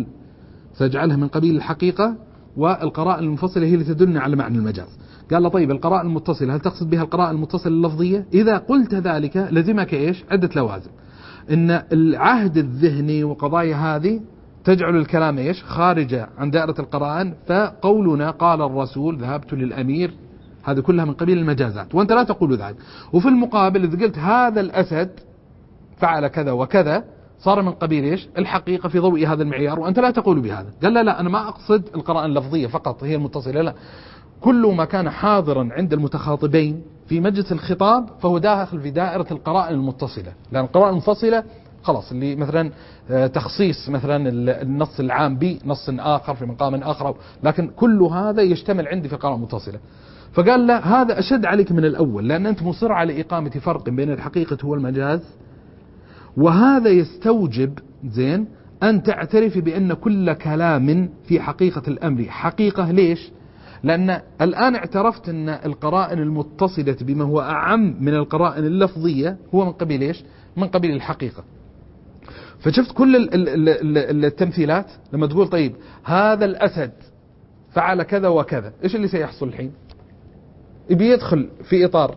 سيجعلها من قبيل الحقيقة، والقراءة المنفصلة هي اللي تدلنا على معنى المجاز. قال له طيب القراءة المتصلة هل تقصد بها القراءة المتصلة اللفظية؟ إذا قلت ذلك لزمك إيش؟ عدة لوازم. إن العهد الذهني وقضايا هذه تجعل الكلام إيش؟ خارجة عن دائرة القرائن، فقولنا قال الرسول ذهبت للأمير هذه كلها من قبيل المجازات، وأنت لا تقول ذلك. وفي المقابل إذا قلت هذا الأسد فعل كذا وكذا صار من قبيل إيش الحقيقة في ضوء هذا المعيار، وأنت لا تقول بهذا. قال لا أنا ما أقصد القرائن اللفظية فقط هي المتصلة، لا، كل ما كان حاضرا عند المتخاطبين في مجلس الخطاب فهو داخل في دائرة القرائن المتصلة، لأن القرائن المنفصلة خلاص اللي مثلا تخصيص مثلا النص العام بنص آخر في مقام آخر، لكن كل هذا يشتمل عندي في القرائن المتصلة. فقال لا هذا أشد عليك من الأول، لأن أنت مصر على إقامة فرق بين الحقيقة والمجاز، وهذا يستوجب زين أن تعترفي بأن كل كلام في حقيقة الأمر حقيقة. ليش؟ لأن الآن اعترفت أن القرائن المتصلة بما هو أعم من القرائن اللفظية هو من قبيل إيش؟ من قبيل الحقيقة. فشفت كل التمثيلات لما تقول طيب هذا الأسد فعل كذا وكذا، إيش اللي سيحصل الحين؟ بيدخل في إطار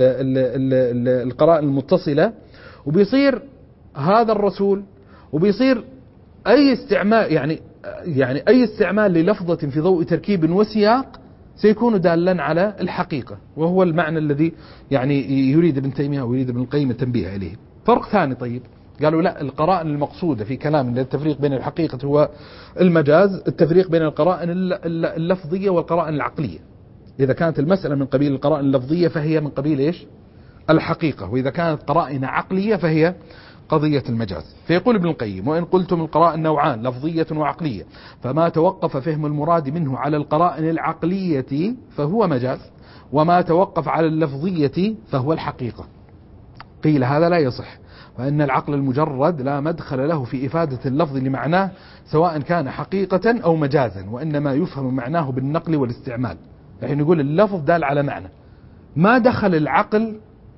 القرائن المتصلة، وبيصير هذا الرسول، وبيصير أي استعمال يعني أي استعمال للفظة في ضوء تركيب وسياق سيكون دالا على الحقيقة، وهو المعنى الذي يعني يريد ابن تيمية ويريد ابن القيم التنبيه إليه. فرق ثاني طيب، قالوا لا، القرائن المقصودة في كلام التفريق بين الحقيقة هو المجاز، التفريق بين القرائن اللفظية والقرائن العقلية. إذا كانت المسألة من قبيل القرائن اللفظية فهي من قبيل إيش؟ الحقيقة، وإذا كانت قرائن عقلية فهي قضية المجاز. فيقول ابن القيم: وإن قلتم القرائن نوعان لفظية وعقلية، فما توقف فهم المراد منه على القرائن العقلية فهو مجاز، وما توقف على اللفظية فهو الحقيقة. قيل هذا لا يصح، فإن العقل المجرد لا مدخل له في إفادة اللفظ لمعناه سواء كان حقيقة أو مجازا، وإنما يفهم معناه بالنقل والاستعمال. يعني نقول اللفظ دال على معنى، ما دخل العقل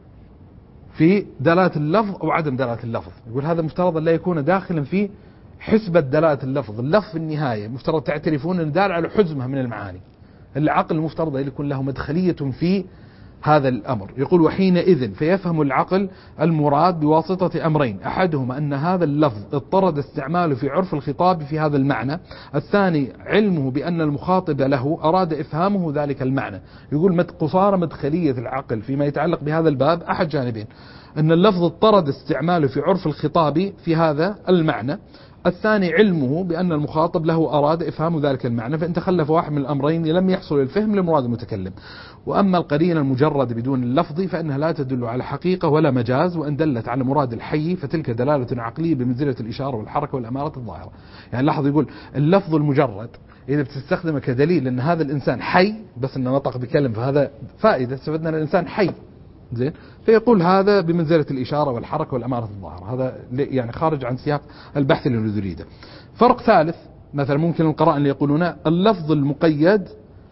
في دلالة اللفظ أو عدم دلالة اللفظ. يقول هذا مفترض لا يكون داخلا في حسبة دلالة اللفظ. اللفظ في النهاية مفترض تعترفون أن دال على حزمة من المعاني، العقل المفترض أن يكون له مدخلية في هذا الأمر. يقول: وحينئذ فيفهم العقل المراد بواسطة أمرين: أحدهما أن هذا اللفظ اضطرد استعماله في عرف الخطاب في هذا المعنى، الثاني علمه بأن المخاطب له أراد إفهامه ذلك المعنى. يقول قصار مدخلية العقل فيما يتعلق بهذا الباب أحد جانبين: أن اللفظ اضطرد استعماله في عرف الخطاب في هذا المعنى، الثاني علمه بأن المخاطب له أراد إفهام ذلك المعنى، فإن تخلف واحد من الأمرين لم يحصل الفهم لمراد المتكلم. وأما القرينة المجرد بدون اللفظ فإنها لا تدل على حقيقة ولا مجاز، وإن دلت على مراد الحي فتلك دلالة عقلية بمنزلة الإشارة والحركة والأمارة الظاهرة. يعني لاحظ، يقول اللفظ المجرد إذا بتستخدمه كدليل أن هذا الإنسان حي، بس أنه نطق بكلم، فهذا فائدة، استفدنا أن الإنسان حي، زين، فيقول هذا بمنزلة الإشارة والحركة والأمارة الظاهرة. هذا يعني خارج عن سياق البحث اللي نريده. فرق ثالث، مثلا ممكن القرائن اللي يقولون اللفظ المقيد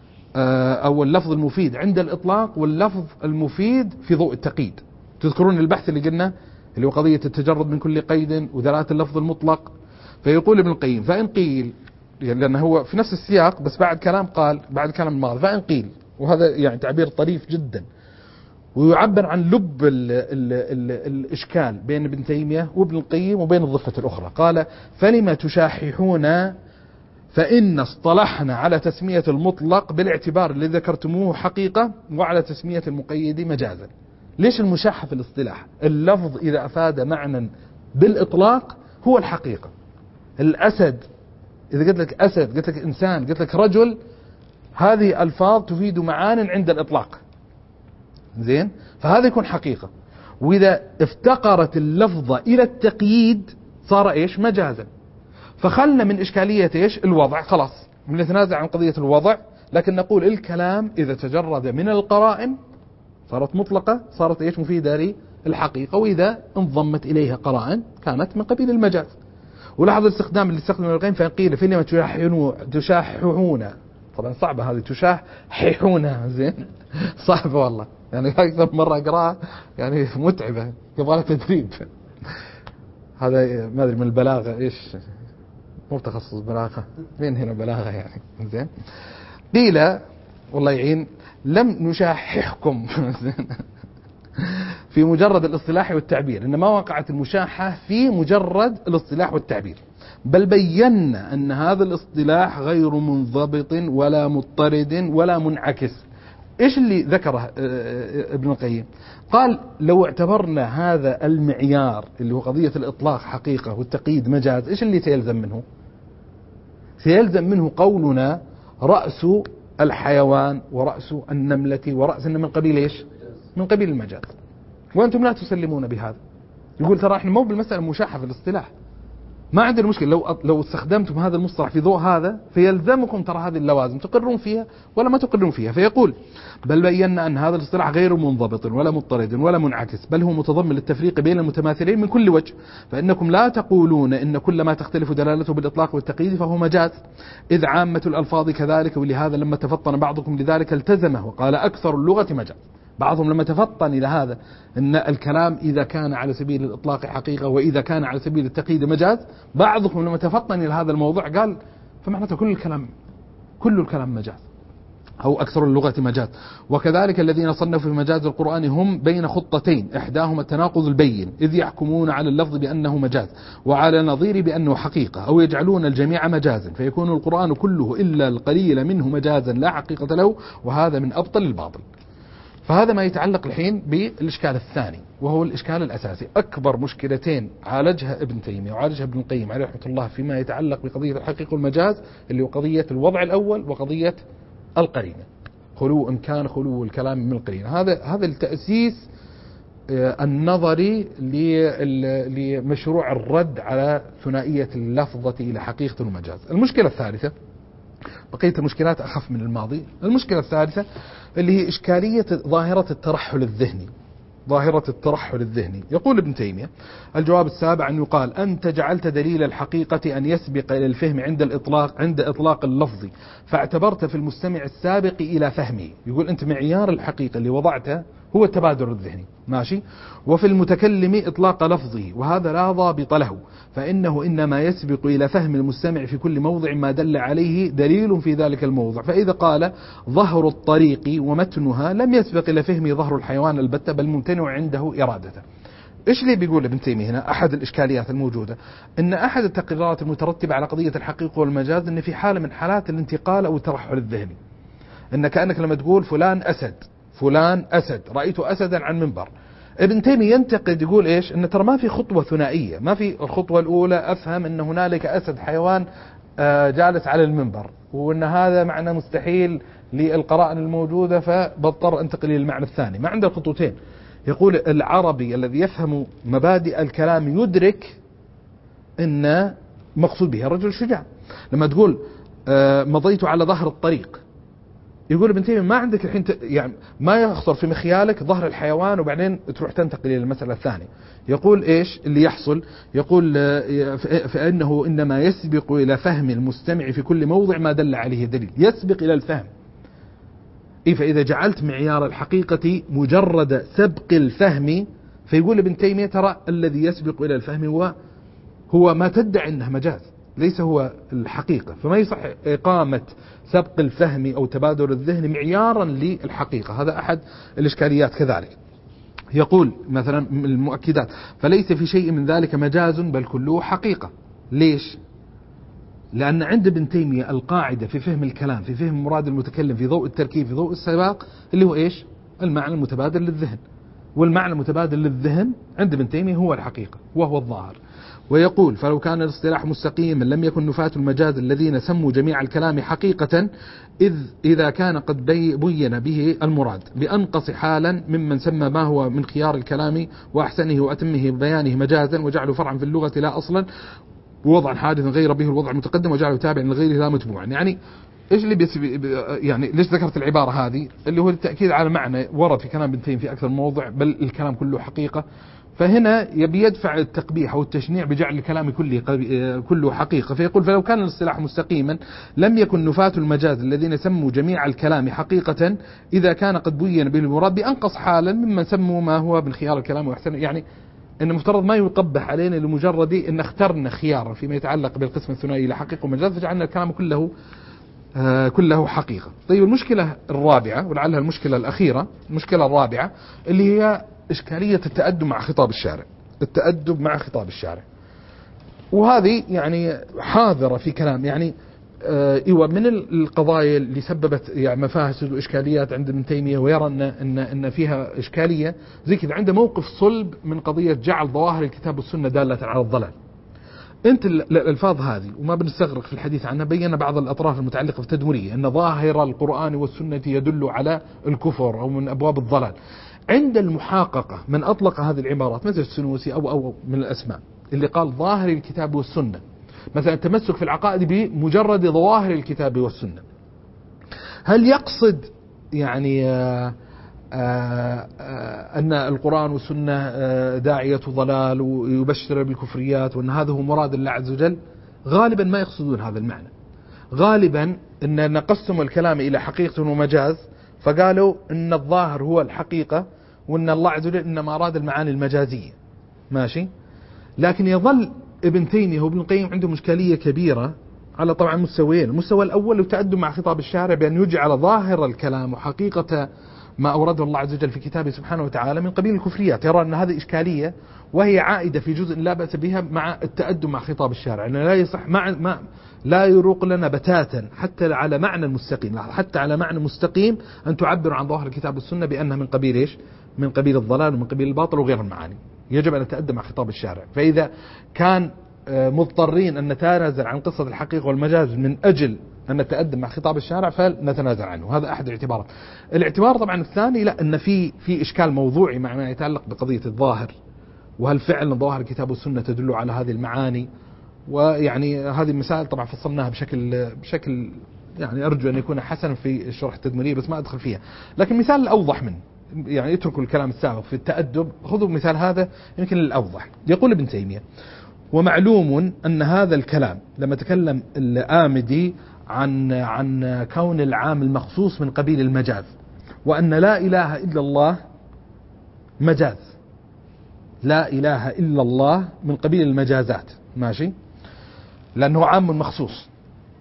أو اللفظ المفيد عند الإطلاق واللفظ المفيد في ضوء التقييد. تذكرون البحث اللي قلنا اللي هو قضية التجرد من كل قيد ودلالة اللفظ المطلق. فيقول ابن القيم: فإن قيل، يعني لأنه هو في نفس السياق بس بعد كلام قال بعد كلام الماضي، فإن قيل، وهذا يعني تعبير طريف جدا ويعبر عن لب الإشكال بين ابن تيمية وابن القيم وبين الضفة الأخرى. قال: فلما تشاححون فإن اصطلحنا على تسمية المطلق بالاعتبار الذي ذكرتموه حقيقة، وعلى تسمية المقيد مجازا. ليش المشاحة في الاصطلاح؟ اللفظ إذا أفاد معنى بالإطلاق هو الحقيقة. الأسد، إذا قلت لك أسد، قلت لك إنسان، قلت لك رجل، هذه ألفاظ تفيد معان عند الإطلاق، زين، فهذا يكون حقيقة. وإذا افتقرت اللفظة إلى التقييد صار إيش؟ مجازا. فخلنا من إشكالية إيش؟ الوضع. خلاص بنتنازع عن قضية الوضع، لكن نقول الكلام إذا تجرد من القرائن صارت مطلقة، صارت إيش؟ مفيدة للحقيقة، وإذا انضمت إليها قرائن كانت من قبيل المجاز. ولاحظ الاستخدام اللي استخدمه القيم: فإن قيل فيما تشاححون، طبعا صعبة هذه تشاححون، زين، صعبة والله، يعني أكثر مرة أقرأها يعني متعبة، يبغى لها تدريب. هذا ما أدري من البلاغة إيش، مو تخصص بلاغة، مين هنا بلاغة يعني، زين. قيل والله يعين: لم نشاححكم في مجرد الاصطلاح والتعبير، إنما وقعت المشاحة في مجرد الاصطلاح والتعبير، بل بينا أن هذا الاصطلاح غير منضبط ولا مضطرد ولا منعكس. إيش اللي ذكره ابن القيم؟ قال لو اعتبرنا هذا المعيار اللي هو قضية الإطلاق حقيقة والتقييد مجاز، إيش اللي سيلزم منه؟ سيلزم منه قولنا رأس الحيوان ورأس النملة ورأس النمل من قبيل إيش؟ من قبيل المجاز. وأنتم لا تسلمون بهذا. يقول ترى احنا مو بالمسألة مشاحة في الاصطلاح، ما عندنا مشكلة لو استخدمتم هذا المصطلح في ضوء هذا فيلزمكم ترى هذه اللوازم تقرون فيها ولا ما تقرون فيها. فيقول بل بينا أن هذا الاصطلاح غير منضبط ولا مضطرد ولا منعكس، بل هو متضمن للتفريق بين المتماثلين من كل وجه، فإنكم لا تقولون إن كل ما تختلف دلالته بالإطلاق والتقييد فهو مجاز، إذ عامة الألفاظ كذلك، ولهذا لما تفطن بعضكم لذلك التزمه وقال أكثر اللغة مجاز. بعضهم لما تفطن إلى هذا أن الكلام إذا كان على سبيل الإطلاق حقيقة وإذا كان على سبيل التقييد مجاز، بعضهم لما تفطن إلى هذا الموضوع قال فمعناته كل الكلام مجاز أو أكثر اللغة مجاز. وكذلك الذين صنفوا في مجاز القرآن هم بين خطتين، إحداهما التناقض البين، إذ يحكمون على اللفظ بأنه مجاز وعلى نظير بأنه حقيقة، أو يجعلون الجميع مجازا فيكون القرآن كله إلا القليل منه مجازا لا حقيقة له، وهذا من أبطل الباطل. فهذا ما يتعلق الحين بالإشكال الثاني، وهو الإشكال الأساسي. أكبر مشكلتين عالجها ابن تيمية وعالجها ابن القيم عليه رحمة الله فيما يتعلق بقضية الحقيقة والمجاز، اللي هو قضية الوضع الأول وقضية القرينة، خلو إمكان خلو الكلام من القرينة. هذا التأسيس النظري لمشروع الرد على ثنائية اللفظة إلى حقيقة ومجاز. المشكلة الثالثة، بقية المشكلات أخف من الماضي، المشكلة الثالثة اللي هي إشكالية ظاهرة الترحل الذهني. ظاهرة الترحل الذهني. يقول ابن تيمية الجواب السابع أن يقال أنت جعلت دليل الحقيقة أن يسبق إلى الفهم عند إطلاق اللفظ، فاعتبرت في المستمع السابق إلى فهمه. يقول أنت معيار الحقيقة اللي وضعته هو التبادل الذهني، ماشي، وفي المتكلم إطلاق لفظه، وهذا لا ضابط له، فإنه إنما يسبق إلى فهم المستمع في كل موضع ما دل عليه دليل في ذلك الموضع. فإذا قال ظهر الطريق ومتنها لم يسبق إلى فهم ظهر الحيوان البتة، بل ممتنع عنده إرادته. إيش اللي بيقول ابن تيمية هنا؟ أحد الإشكاليات الموجودة أن أحد التقريرات المترتبة على قضية الحقيقة والمجاز أن في حالة من حالات الانتقال أو الترحل الذهني، أن كأنك لما تقول فلان أسد رأيت أسدا عن منبر، ابن تيمية ينتقد يقول إيش؟ أن ترى ما في خطوة ثنائية، ما في الخطوة الأولى أفهم أن هنالك أسد حيوان جالس على المنبر، وأن هذا معنى مستحيل للقرائن الموجودة فبضطر أنتقل للمعنى الثاني. ما عنده خطوتين. يقول العربي الذي يفهم مبادئ الكلام يدرك أن مقصود به الرجل الشجاع. لما تقول مضيت على ظهر الطريق، يقول ابن تيمية ما عندك الحين يعني ما يخطر في مخيالك ظهر الحيوان وبعدين تروح تنتقل إلى المسألة الثانية. يقول إيش اللي يحصل؟ يقول فإنه إنما يسبق إلى فهم المستمع في كل موضع ما دل عليه دليل، يسبق إلى الفهم. فإذا جعلت معيار الحقيقة مجرد سبق الفهم، فيقول ابن تيمية ترى الذي يسبق إلى الفهم هو ما تدعي أنه مجاز، ليس هو الحقيقة. فما يصح إقامة سبق الفهم أو تبادل الذهن معيارا للحقيقة. هذا أحد الإشكاليات. كذلك يقول مثلا المؤكدات فليس في شيء من ذلك مجاز بل كله حقيقة. ليش؟ لأن عند ابن تيمية القاعدة في فهم الكلام، في فهم مراد المتكلم، في ضوء التركيب، في ضوء السباق، اللي هو إيش؟ المعنى المتبادل للذهن. والمعنى المتبادل للذهن عند ابن تيمية هو الحقيقة وهو الظاهر. ويقول فلو كان الاصطلاح مستقيما لم يكن نفاة المجاز الذين سموا جميع الكلام حقيقة، إذا كان قد بين به المراد بأنقص حالا ممن سمى ما هو من خيار الكلام وأحسنه وأتمه بيانه مجازا وجعله فرعا في اللغة لا أصلا، ووضعا حادثا غير به الوضع المتقدم وجعله تابعا لغيره لا متبوعا. يعني إيش اللي يعني ليش ذكرت العبارة هذه؟ اللي هو التأكيد على معنى ورد في كلام ابن تيمية في أكثر من موضع، بل الكلام كله حقيقة. فهنا يبي يدفع التقبيح أو التشنيع بجعل الكلام كله حقيقة. فيقول فلو كان الاصطلاح مستقيما لم يكن نفاة المجاز الذين سموا جميع الكلام حقيقة، إذا كان قد بين به المراد بأنقص حالا ممن سموا ما هو من خيار الكلام وأحسن. يعني إن مفترض ما يقبح علينا لمجرد إن اخترنا خيارا فيما يتعلق بالقسم الثنائي لحقيقة ومجاز فجعلنا الكلام كله حقيقة. طيب المشكلة الرابعة ولعلها المشكلة الأخيرة، المشكلة الرابعة اللي هي إشكالية التأدب مع خطاب الشارع. التأدب مع خطاب الشارع، وهذه يعني حاضرة في كلام. يعني ايوه من القضايا اللي سببت يعني مفاسد واشكاليات عند ابن تيميه، ويرى ان فيها اشكاليه زي كذا، عنده موقف صلب من قضيه جعل ظواهر الكتاب والسنه داله على الضلال. انت الالفاظ هذه وما بنستغرق في الحديث عنها، بين بعض الاطراف المتعلقه في التدمريه ان ظاهر القران والسنه يدل على الكفر او من ابواب الضلال. عند المحاققه من اطلق هذه العبارات مثل السنوسي او من الاسماء اللي قال ظاهر الكتاب والسنه، مثلا التمسك في العقائد بمجرد ظواهر الكتاب والسنة، هل يقصد يعني أن القرآن والسنة داعية ضلال ويبشر بالكفريات وأن هذا هو مراد الله عز وجل؟ غالبا ما يقصدون هذا المعنى. غالبا أن قسموا الكلام إلى حقيقة ومجاز، فقالوا أن الظاهر هو الحقيقة وأن الله عز وجل إنما أراد المعاني المجازية. ماشي. لكن يظل ابن تيمية وابن القيم عندهم إشكالية كبيرة على طبعا مستويين. المستوى الأول التأدب مع خطاب الشارع بأن يجعل ظاهر الكلام وحقيقة ما أورده الله عز وجل في كتابه سبحانه وتعالى من قبيل الكفريات. يرى أن هذه إشكالية وهي عائدة في جزء لا بأس بها مع التأدب مع خطاب الشارع، أنه لا يصح لا يروق لنا بتاتا حتى على معنى المستقيم، حتى على معنى مستقيم أن تعبر عن ظاهر الكتاب والسنة بأنها من قبيل إيش؟ من قبيل الضلال ومن قبيل الباطل وغير المعاني. يجب أن نتأدب مع خطاب الشارع. فإذا كان مضطرين أن نتنازل عن قصة الحقيقة والمجاز من أجل أن نتأدب مع خطاب الشارع فلنتنازل عنه. هذا أحد الاعتبارات. الاعتبار طبعا الثاني لا، أن في إشكال موضوعي مع ما يتعلق بقضية الظاهر، وهل فعلا ظواهر الكتاب والسنة تدل على هذه المعاني. ويعني هذه المسائل طبعا فصلناها بشكل يعني أرجو أن يكون حسنا في الشرح التدمري، بس ما أدخل فيها. لكن مثال الأوضح منه، يعني اتركوا الكلام السابق في التأدب، خذوا مثال هذا يمكن الأوضح. يقول ابن تيمية: ومعلوم أن هذا الكلام لما تكلم الآمدي عن كون العام المخصوص من قبيل المجاز، وأن لا إله إلا الله مجاز، لا إله إلا الله من قبيل المجازات. ماشي. لأنه عام مخصوص.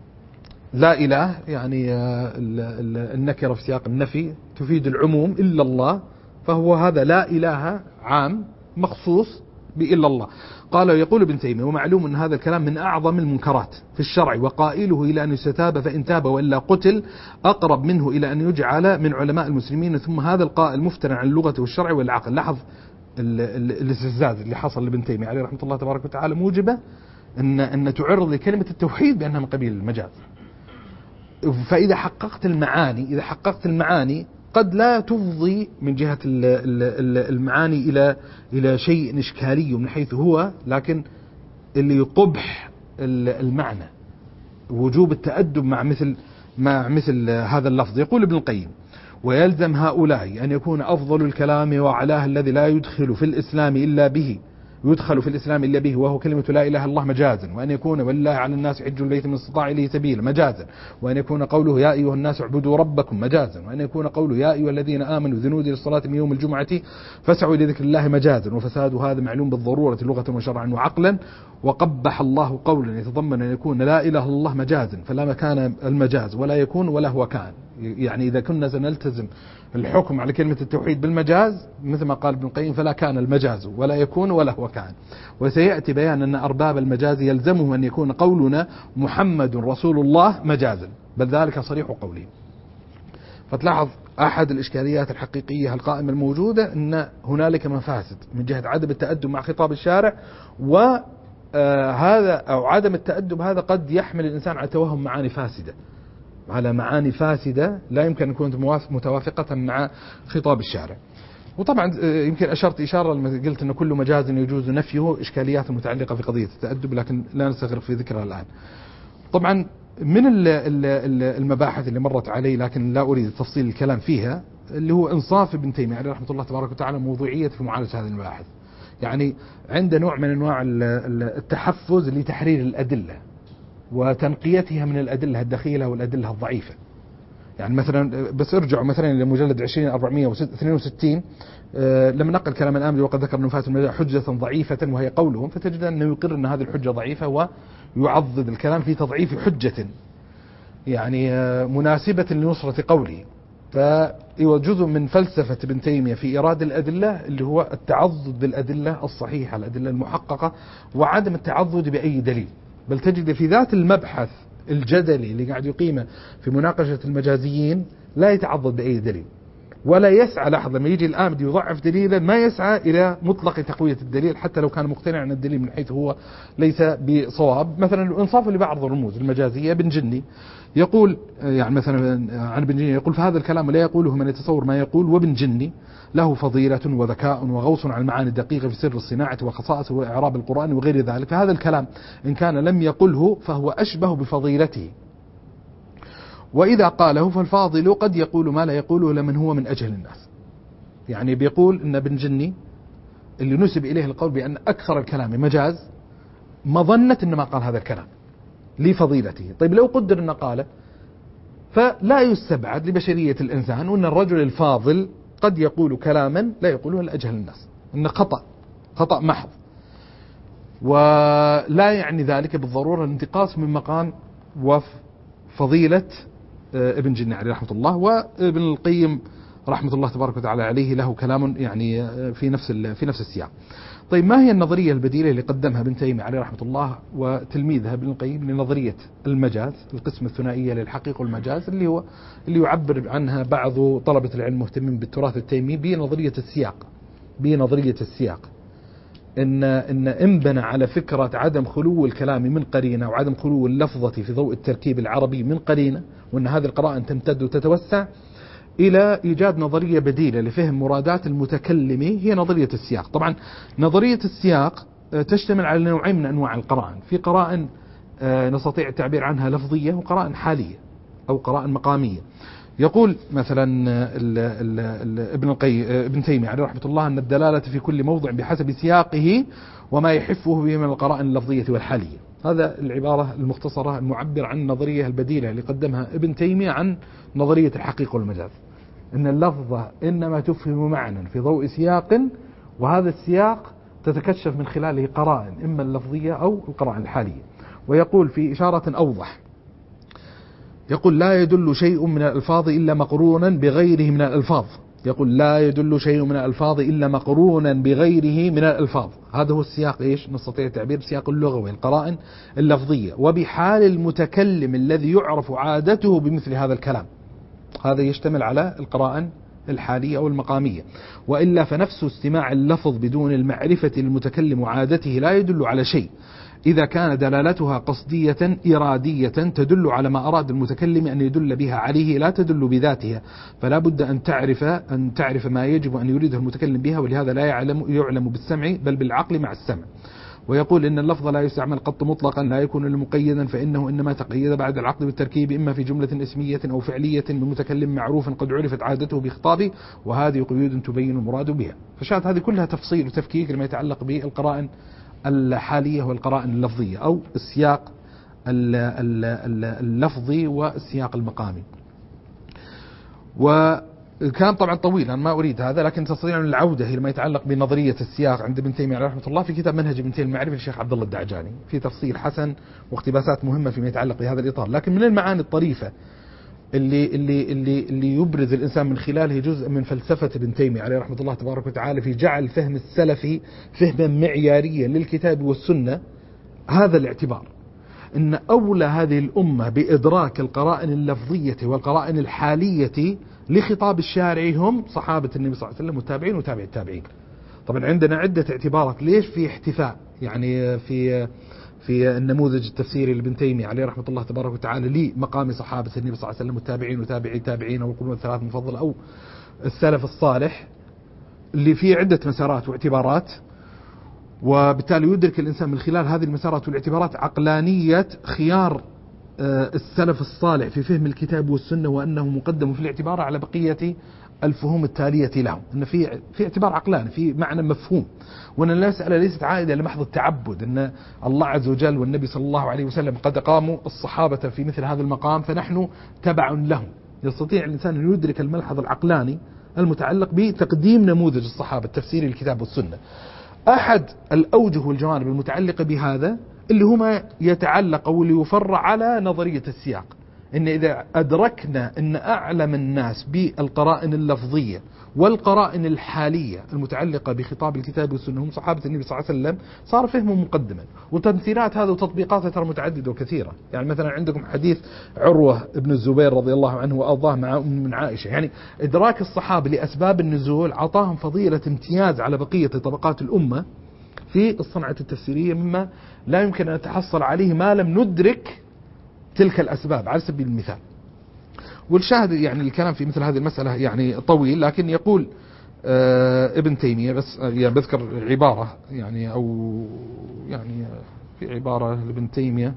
لا إله يعني النكرة في سياق النفي تفيد العموم، إلا الله، فهو هذا لا إله عام مخصوص بإلا الله. قال يقول ابن تيمية: ومعلوم أن هذا الكلام من أعظم المنكرات في الشرع، وقائله إلى أن يستتاب فإن تاب وإلا قتل أقرب منه إلى أن يجعل من علماء المسلمين. ثم هذا القائل مفترى عن اللغة والشرع والعقل. لاحظ الاستفزاز اللي حصل لابن تيمية عليه رحمة الله تبارك وتعالى، موجبة أن تعرض لكلمة التوحيد بأنها من قبيل المجاز. فإذا حققت المعاني قد لا تفضي من جهة المعاني إلى شيء إشكالي من حيث هو، لكن اللي يقبح المعنى وجوب التأدب مع مثل هذا اللفظ. يقول ابن القيم: ويلزم هؤلاء أن يكون أفضل الكلام وأعلاه الذي لا يدخل في الإسلام إلا به وهو كلمة لا إله إلا الله مجازا، وأن يكون ولله على الناس حج البيت من استطاع إليه سبيلا مجازا، وأن يكون قوله يا أيها الناس اعبدوا ربكم مجازا، وأن يكون قوله يا أيها الذين آمنوا إذا نودي للصلاة من يوم الجمعة فاسعوا إلى ذكر الله مجازا. وفساد هذا معلوم بالضرورة لغة وشرعا وعقلا. وقبح الله قولا يتضمن أن يكون لا إله إلا الله مجازا، فلا مكان المجاز ولا يكون ولا هو كان. يعني إذا كنا سنلتزم الحكم على كلمة التوحيد بالمجاز مثل ما قال ابن القيم فلا كان المجاز ولا يكون ولا هو كان. وسيأتي بيان أن أرباب المجاز يلزمهم أن يكون قولنا محمد رسول الله مجازا، بل ذلك صريح قوله. فتلاحظ أحد الإشكاليات الحقيقية القائمة الموجودة أن هنالك مفاسد من جهة عدم التأدب مع خطاب الشارع، وهذا أو عدم التأدب هذا قد يحمل الإنسان على توهم معاني فاسدة لا يمكن أن تكون متوافقة مع خطاب الشارع. وطبعا يمكن أشرت إشارة لما قلت أن كل مجاز يجوز نفيه إشكاليات متعلقة في قضية التأدب، لكن لا نستغرق في ذكرها الآن. طبعا من المباحث اللي مرت علي لكن لا أريد تفصيل الكلام فيها، اللي هو إنصاف ابن تيمية عليه رحمة الله تبارك وتعالى موضوعية في معالجة هذه المباحث. يعني عنده نوع من أنواع التحفز لتحرير الأدلة وتنقيتها من الأدلة الدخيلة والأدلة الضعيفة. يعني مثلا بس ارجعوا مثلا إلى مجلد 20/462 لما نقل كلام الآمدي وقد ذكر نفاة المجاز حجة ضعيفة وهي قولهم، فتجد أنه يقر أن هذه الحجة ضعيفة ويعضد الكلام في تضعيف حجة يعني مناسبة لنصرة قوله. فجزء من فلسفة ابن تيمية في إيراد الأدلة اللي هو التعضد بالأدلة الصحيحة، الأدلة المحققة، وعدم التعضد بأي دليل. بل تجد في ذات المبحث الجدلي اللي قاعد يقيمه في مناقشة المجازيين لا يتعضد بأي دليل، ولا يسعى. لاحظ لما يجي الآمدي يضعف دليلا ما يسعى إلى مطلق تقوية الدليل حتى لو كان مقتنع أن الدليل من حيث هو ليس بصواب. مثلا الإنصاف لبعض الرموز المجازية، ابن جني يقول يعني مثلا عن ابن جني يقول: فهذا الكلام لا يقوله من يتصور ما يقول، وابن جني له فضيلة وذكاء وغوص على المعاني الدقيقة في سر الصناعة وخصائص وإعراب القرآن وغير ذلك، فهذا الكلام إن كان لم يقله فهو أشبه بفضيلته، وإذا قاله فالفاضل قد يقول ما لا يقوله لمن هو من أجهل الناس. يعني بيقول إن ابن جني اللي نسب إليه القول بأن أكثر الكلام مجاز مظنة إن ما قال هذا الكلام لفضيلته. طيب لو قدر أنه قاله فلا يستبعد لبشرية الإنسان وأن الرجل الفاضل قد يقول كلاما لا يقوله الأجهل الناس، إنه خطأ محض، ولا يعني ذلك بالضرورة الانتقاص من مقام وفضيلة ابن جني عليه رحمة الله. وابن القيم رحمة الله تبارك وتعالى عليه له كلام يعني في نفس السياق. طيب ما هي النظرية البديلة اللي قدمها ابن تيمية عليه رحمة الله وتلميذها ابن القيم لنظرية المجاز، القسم الثنائية للحقيقة والمجاز، اللي يعبر عنها بعض طلبة العلم مهتمين بالتراث التيمي بنظرية السياق، إن انبنى على فكرة عدم خلو الكلام من قرينة وعدم خلو اللفظة في ضوء التركيب العربي من قرينة، وأن هذه القراءة تمتد وتتوسع إلى إيجاد نظرية بديلة لفهم مرادات المتكلم، هي نظرية السياق. طبعا نظرية السياق تشتمل على نوعين من أنواع القرائن، في قرائن نستطيع التعبير عنها لفظية، وقرائن حالية أو قرائن مقامية. يقول مثلا ابن تيمية عليه رحمة الله أن الدلالة في كل موضع بحسب سياقه وما يحفه به من القرائن اللفظية والحالية. هذا العبارة المختصرة المعبر عن النظرية البديلة اللي قدمها ابن تيمية عن نظرية الحقيقة والمجاز، إن اللفظة إنما تفهم معنى في ضوء سياق، وهذا السياق تتكشف من خلاله قرائن إما اللفظية أو القرائن الحالية. ويقول في إشارة أوضح، يقول: لا يدل شيء من الألفاظ إلا مقرونا بغيره من الألفاظ. يقول: لا يدل شيء من الألفاظ إلا مقرونا بغيره من الألفاظ. هذا هو السياق، إيش نستطيع التعبير بسياق اللغوي، القرائن اللفظية، وبحال المتكلم الذي يعرف عادته بمثل هذا الكلام. هذا يشتمل على القرائن الحالية أو المقامية. وإلا فنفس استماع اللفظ بدون المعرفة للمتكلم وعادته لا يدل على شيء، إذا كان دلالتها قصدية إرادية تدل على ما أراد المتكلم أن يدل بها عليه، لا تدل بذاتها، فلا بد أن تعرف ما يجب أن يريده المتكلم بها، ولهذا لا يعلم بالسمع بل بالعقل مع السمع. ويقول إن اللفظ لا يستعمل قط مطلقا، لا يكون مقيدا، فإنه إنما تقيد بعد العقد بالتركيب، إما في جملة اسمية أو فعلية بمتكلم معروف قد عرفت عادته بخطابه، وهذه قيود تبين المراد بها. فشاهد هذه كلها تفصيل وتفكيك لما يتعلق بالقرائن الحالية والقرائن اللفظية، أو السياق اللفظي والسياق المقامي. وكان طبعا طويل، أنا ما أريد هذا، لكن تستطيع العودة لما يتعلق بنظرية السياق عند ابن تيمية عليه رحمة الله في كتاب منهج ابن تيمية المعرفة للشيخ عبد الله الدعجاني، في تفصيل حسن واقتباسات مهمة فيما يتعلق بهذا الإطار. لكن من المعاني الطريفة اللي يبرز الإنسان من خلاله جزء من فلسفة ابن تيمية عليه رحمة الله تبارك وتعالى في جعل فهم السلفي فهما معياريا للكتاب والسنة، هذا الاعتبار أن أولى هذه الأمة بإدراك القرائن اللفظية والقرائن الحالية لخطاب الشارع هم صحابة النبي صلى الله عليه وسلم والتابعين وتابع التابعين. طبعا عندنا عدة اعتبارات ليش في احتفاء يعني في النموذج التفسيري لابن تيمية عليه رحمة الله تبارك وتعالى لمقام صحابة النبي صلى الله عليه وسلم والتابعين وتابعي التابعين والقرون الثلاث المفضلة أو السلف الصالح، اللي فيه عدة مسارات واعتبارات، وبالتالي يدرك الإنسان من خلال هذه المسارات والاعتبارات عقلانية خيار السلف الصالح في فهم الكتاب والسنة، وأنه مقدم في الاعتبار على بقية الفهوم التالية لهم، أن في اعتبار عقلاني، في معنى مفهوم، وأن المسألة ليست عائدة لمحض التعبد، أن الله عز وجل والنبي صلى الله عليه وسلم قد قاموا الصحابة في مثل هذا المقام فنحن تبع لهم. يستطيع الإنسان أن يدرك الملحظ العقلاني المتعلق بتقديم نموذج الصحابة التفسيري للكتاب والسنة. أحد الأوجه والجوانب المتعلقة بهذا اللي هما يتعلق أو اللي يفرع على نظرية السياق، إن إذا أدركنا أن أعلم الناس بالقرائن اللفظية والقرائن الحالية المتعلقة بخطاب الكتاب والسنة هم صحابة النبي صلى الله عليه وسلم، صار فهمهم مقدما. وتمثيلات هذا وتطبيقاتها ترى متعددة وكثيرة. يعني مثلا عندكم حديث عروة بن الزبير رضي الله عنه وأرضاه مع من عائشة، يعني إدراك الصحابة لأسباب النزول عطاهم فضيلة امتياز على بقية طبقات الأمة في الصنعة التفسيرية، مما لا يمكن أن نتحصل عليه ما لم ندرك تلك الأسباب على سبيل المثال. والشاهد يعني الكلام في مثل هذه المسألة يعني طويل، لكن يقول ابن تيمية، بس يعني بذكر عبارة يعني أو يعني في عبارة لابن تيمية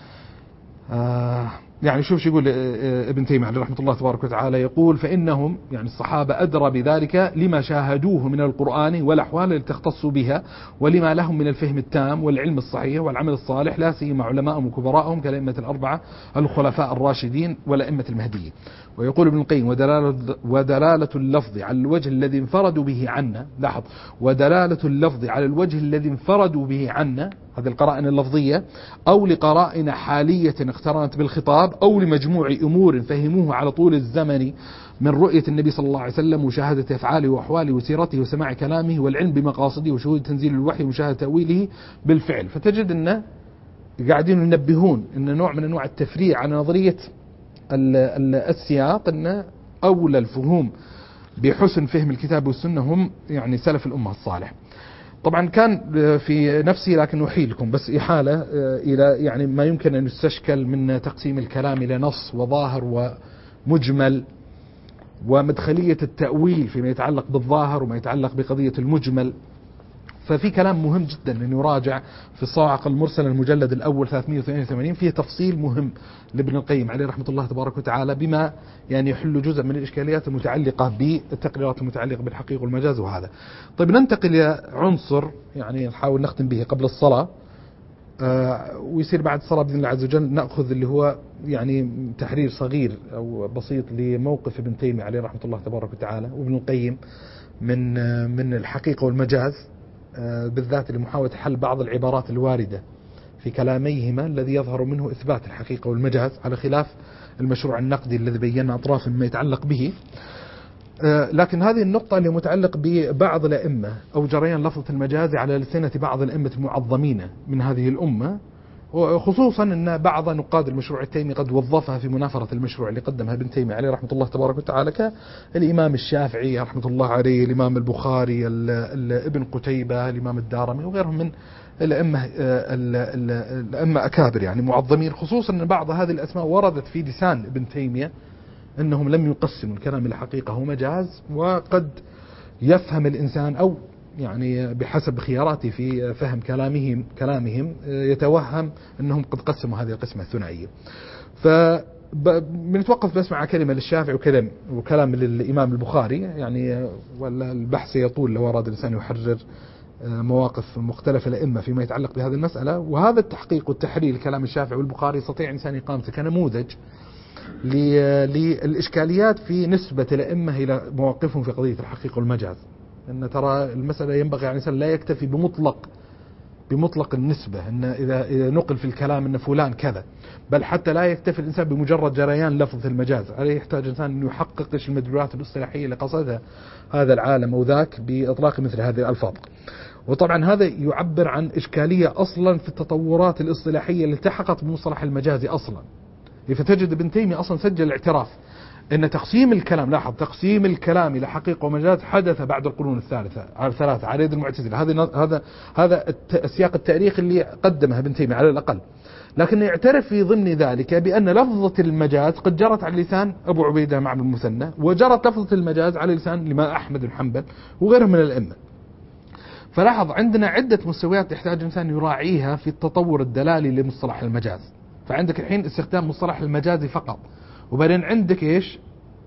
يعني شوف شو يقول ابن تيمية عليه رحمة الله تبارك وتعالى، يقول فإنهم يعني الصحابة أدرى بذلك لما شاهدوه من القرآن والأحوال التي تختصوا بها، ولما لهم من الفهم التام والعلم الصحيح والعمل الصالح، لا سيما علماءهم وكبراءهم كالأئمة الأربعة الخلفاء الراشدين والأئمة المهديين. ويقول ابن القيم ودلالة اللفظ على الوجه الذي انفردوا به عنا، لاحظ، ودلالة اللفظ على الوجه الذي انفردوا به عنا، هذه القرائن اللفظية، أو لقرائن حالية اقترنت بالخطاب، أو لمجموع أمور فهموه على طول الزمن من رؤية النبي صلى الله عليه وسلم ومشاهدة أفعاله وأحواله وسيرته وسماع كلامه والعلم بمقاصده وشهود تنزيل الوحي ومشاهدة تأويله بالفعل. فتجد أن قاعدين ينبهون أن نوع من أنواع التفريع على نظرية السياق، أن أولى الفهوم بحسن فهم الكتاب والسنة هم يعني سلف الأمة الصالح. طبعا كان في نفسي، لكن أحيلكم بس إحالة إلى يعني ما يمكن أن يستشكل من تقسيم الكلام إلى نص وظاهر ومجمل، ومدخلية التأويل فيما يتعلق بالظاهر وما يتعلق بقضية المجمل. ففي كلام مهم جدا أن يراجع في الصواعق المرسلة المجلد الأول 382 فيه تفصيل مهم لابن القيم عليه رحمة الله تبارك وتعالى، بما يعني يحل جزء من الإشكاليات المتعلقة بالتقريرات المتعلقة بالحقيقة والمجاز وهذا. طيب ننتقل إلى عنصر يعني نحاول نختم به قبل الصلاة، ويصير بعد الصلاة بإذن الله عز وجل نأخذ اللي هو يعني تحرير صغير أو بسيط لموقف ابن تيمية عليه رحمة الله تبارك وتعالى وابن القيم من الحقيقة والمجاز، بالذات لمحاولة حل بعض العبارات الواردة في كلاميهما الذي يظهر منه إثبات الحقيقة والمجاز، على خلاف المشروع النقدي الذي بينا أطراف مما يتعلق به. لكن هذه النقطة اللي متعلق ببعض الأئمة أو جريان لفظة المجاز على لسنة بعض الأئمة المعظمين من هذه الأمة، وخصوصا أن بعض نقاد المشروع التيمي قد وظفها في منافرة المشروع اللي قدمها ابن تيمية عليه رحمة الله تبارك وتعالى، كالإمام الشافعي رحمة الله عليه، الإمام البخاري، ابن قتيبة، الإمام الدارمي وغيرهم من الأئمة أكابر يعني معظمين، خصوصا أن بعض هذه الأسماء وردت في لسان ابن تيمية أنهم لم يقسموا الكلام إلى حقيقة ومجاز. وقد يفهم الإنسان أو يعني بحسب خياراته في فهم كلامهم يتوهم أنهم قد قسموا هذه القسمة الثنائية. فبنتوقف بس مع كلمة للشافعي وكلام للإمام البخاري يعني، ولا البحث يطول لو أراد الإنسان يحرر مواقف مختلفة لأئمة فيما يتعلق بهذه المسألة. وهذا التحقيق والتحليل كلام الشافعي والبخاري يستطيع إنسان إقامته كنموذج للإشكاليات في نسبة الأئمة إلى مواقفهم في قضية الحقيقة والمجاز. أن ترى المسألة ينبغي على الإنسان لا يكتفي بمطلق النسبة، أن إذا نقل في الكلام أن فلان كذا، بل حتى لا يكتفي الإنسان بمجرد جريان لفظ المجاز، عليه يحتاج الإنسان أن يحقق إيش المدلولات الاصطلاحية اللي قصدها هذا العالم أو ذاك بإطلاق مثل هذه الألفاظ. وطبعا هذا يعبر عن إشكالية أصلا في التطورات الاصطلاحية اللي التحقت بمصطلح المجازي أصلا. فتجد ابن تيمية أصلا سجل الاعتراف أن تقسيم الكلام، لاحظ، تقسيم الكلام إلى حقيقة ومجاز حدث بعد القرون الثلاثة على يد المعتزلة. هذا السياق التاريخي اللي قدمه ابن تيمية على الأقل. لكن يعترف في ضمن ذلك بأن لفظة المجاز قد جرت على لسان أبو عبيدة مع ابن المثنى، وجرت لفظة المجاز على لسان الإمام أحمد بن حنبل وغيرهم من الأئمة. فلاحظ عندنا عدة مستويات يحتاج الإنسان يراعيها في التطور الدلالي لمصطلح المجاز. فعندك الحين استخدام مصطلح المجازي فقط، وبعدين عندك إيش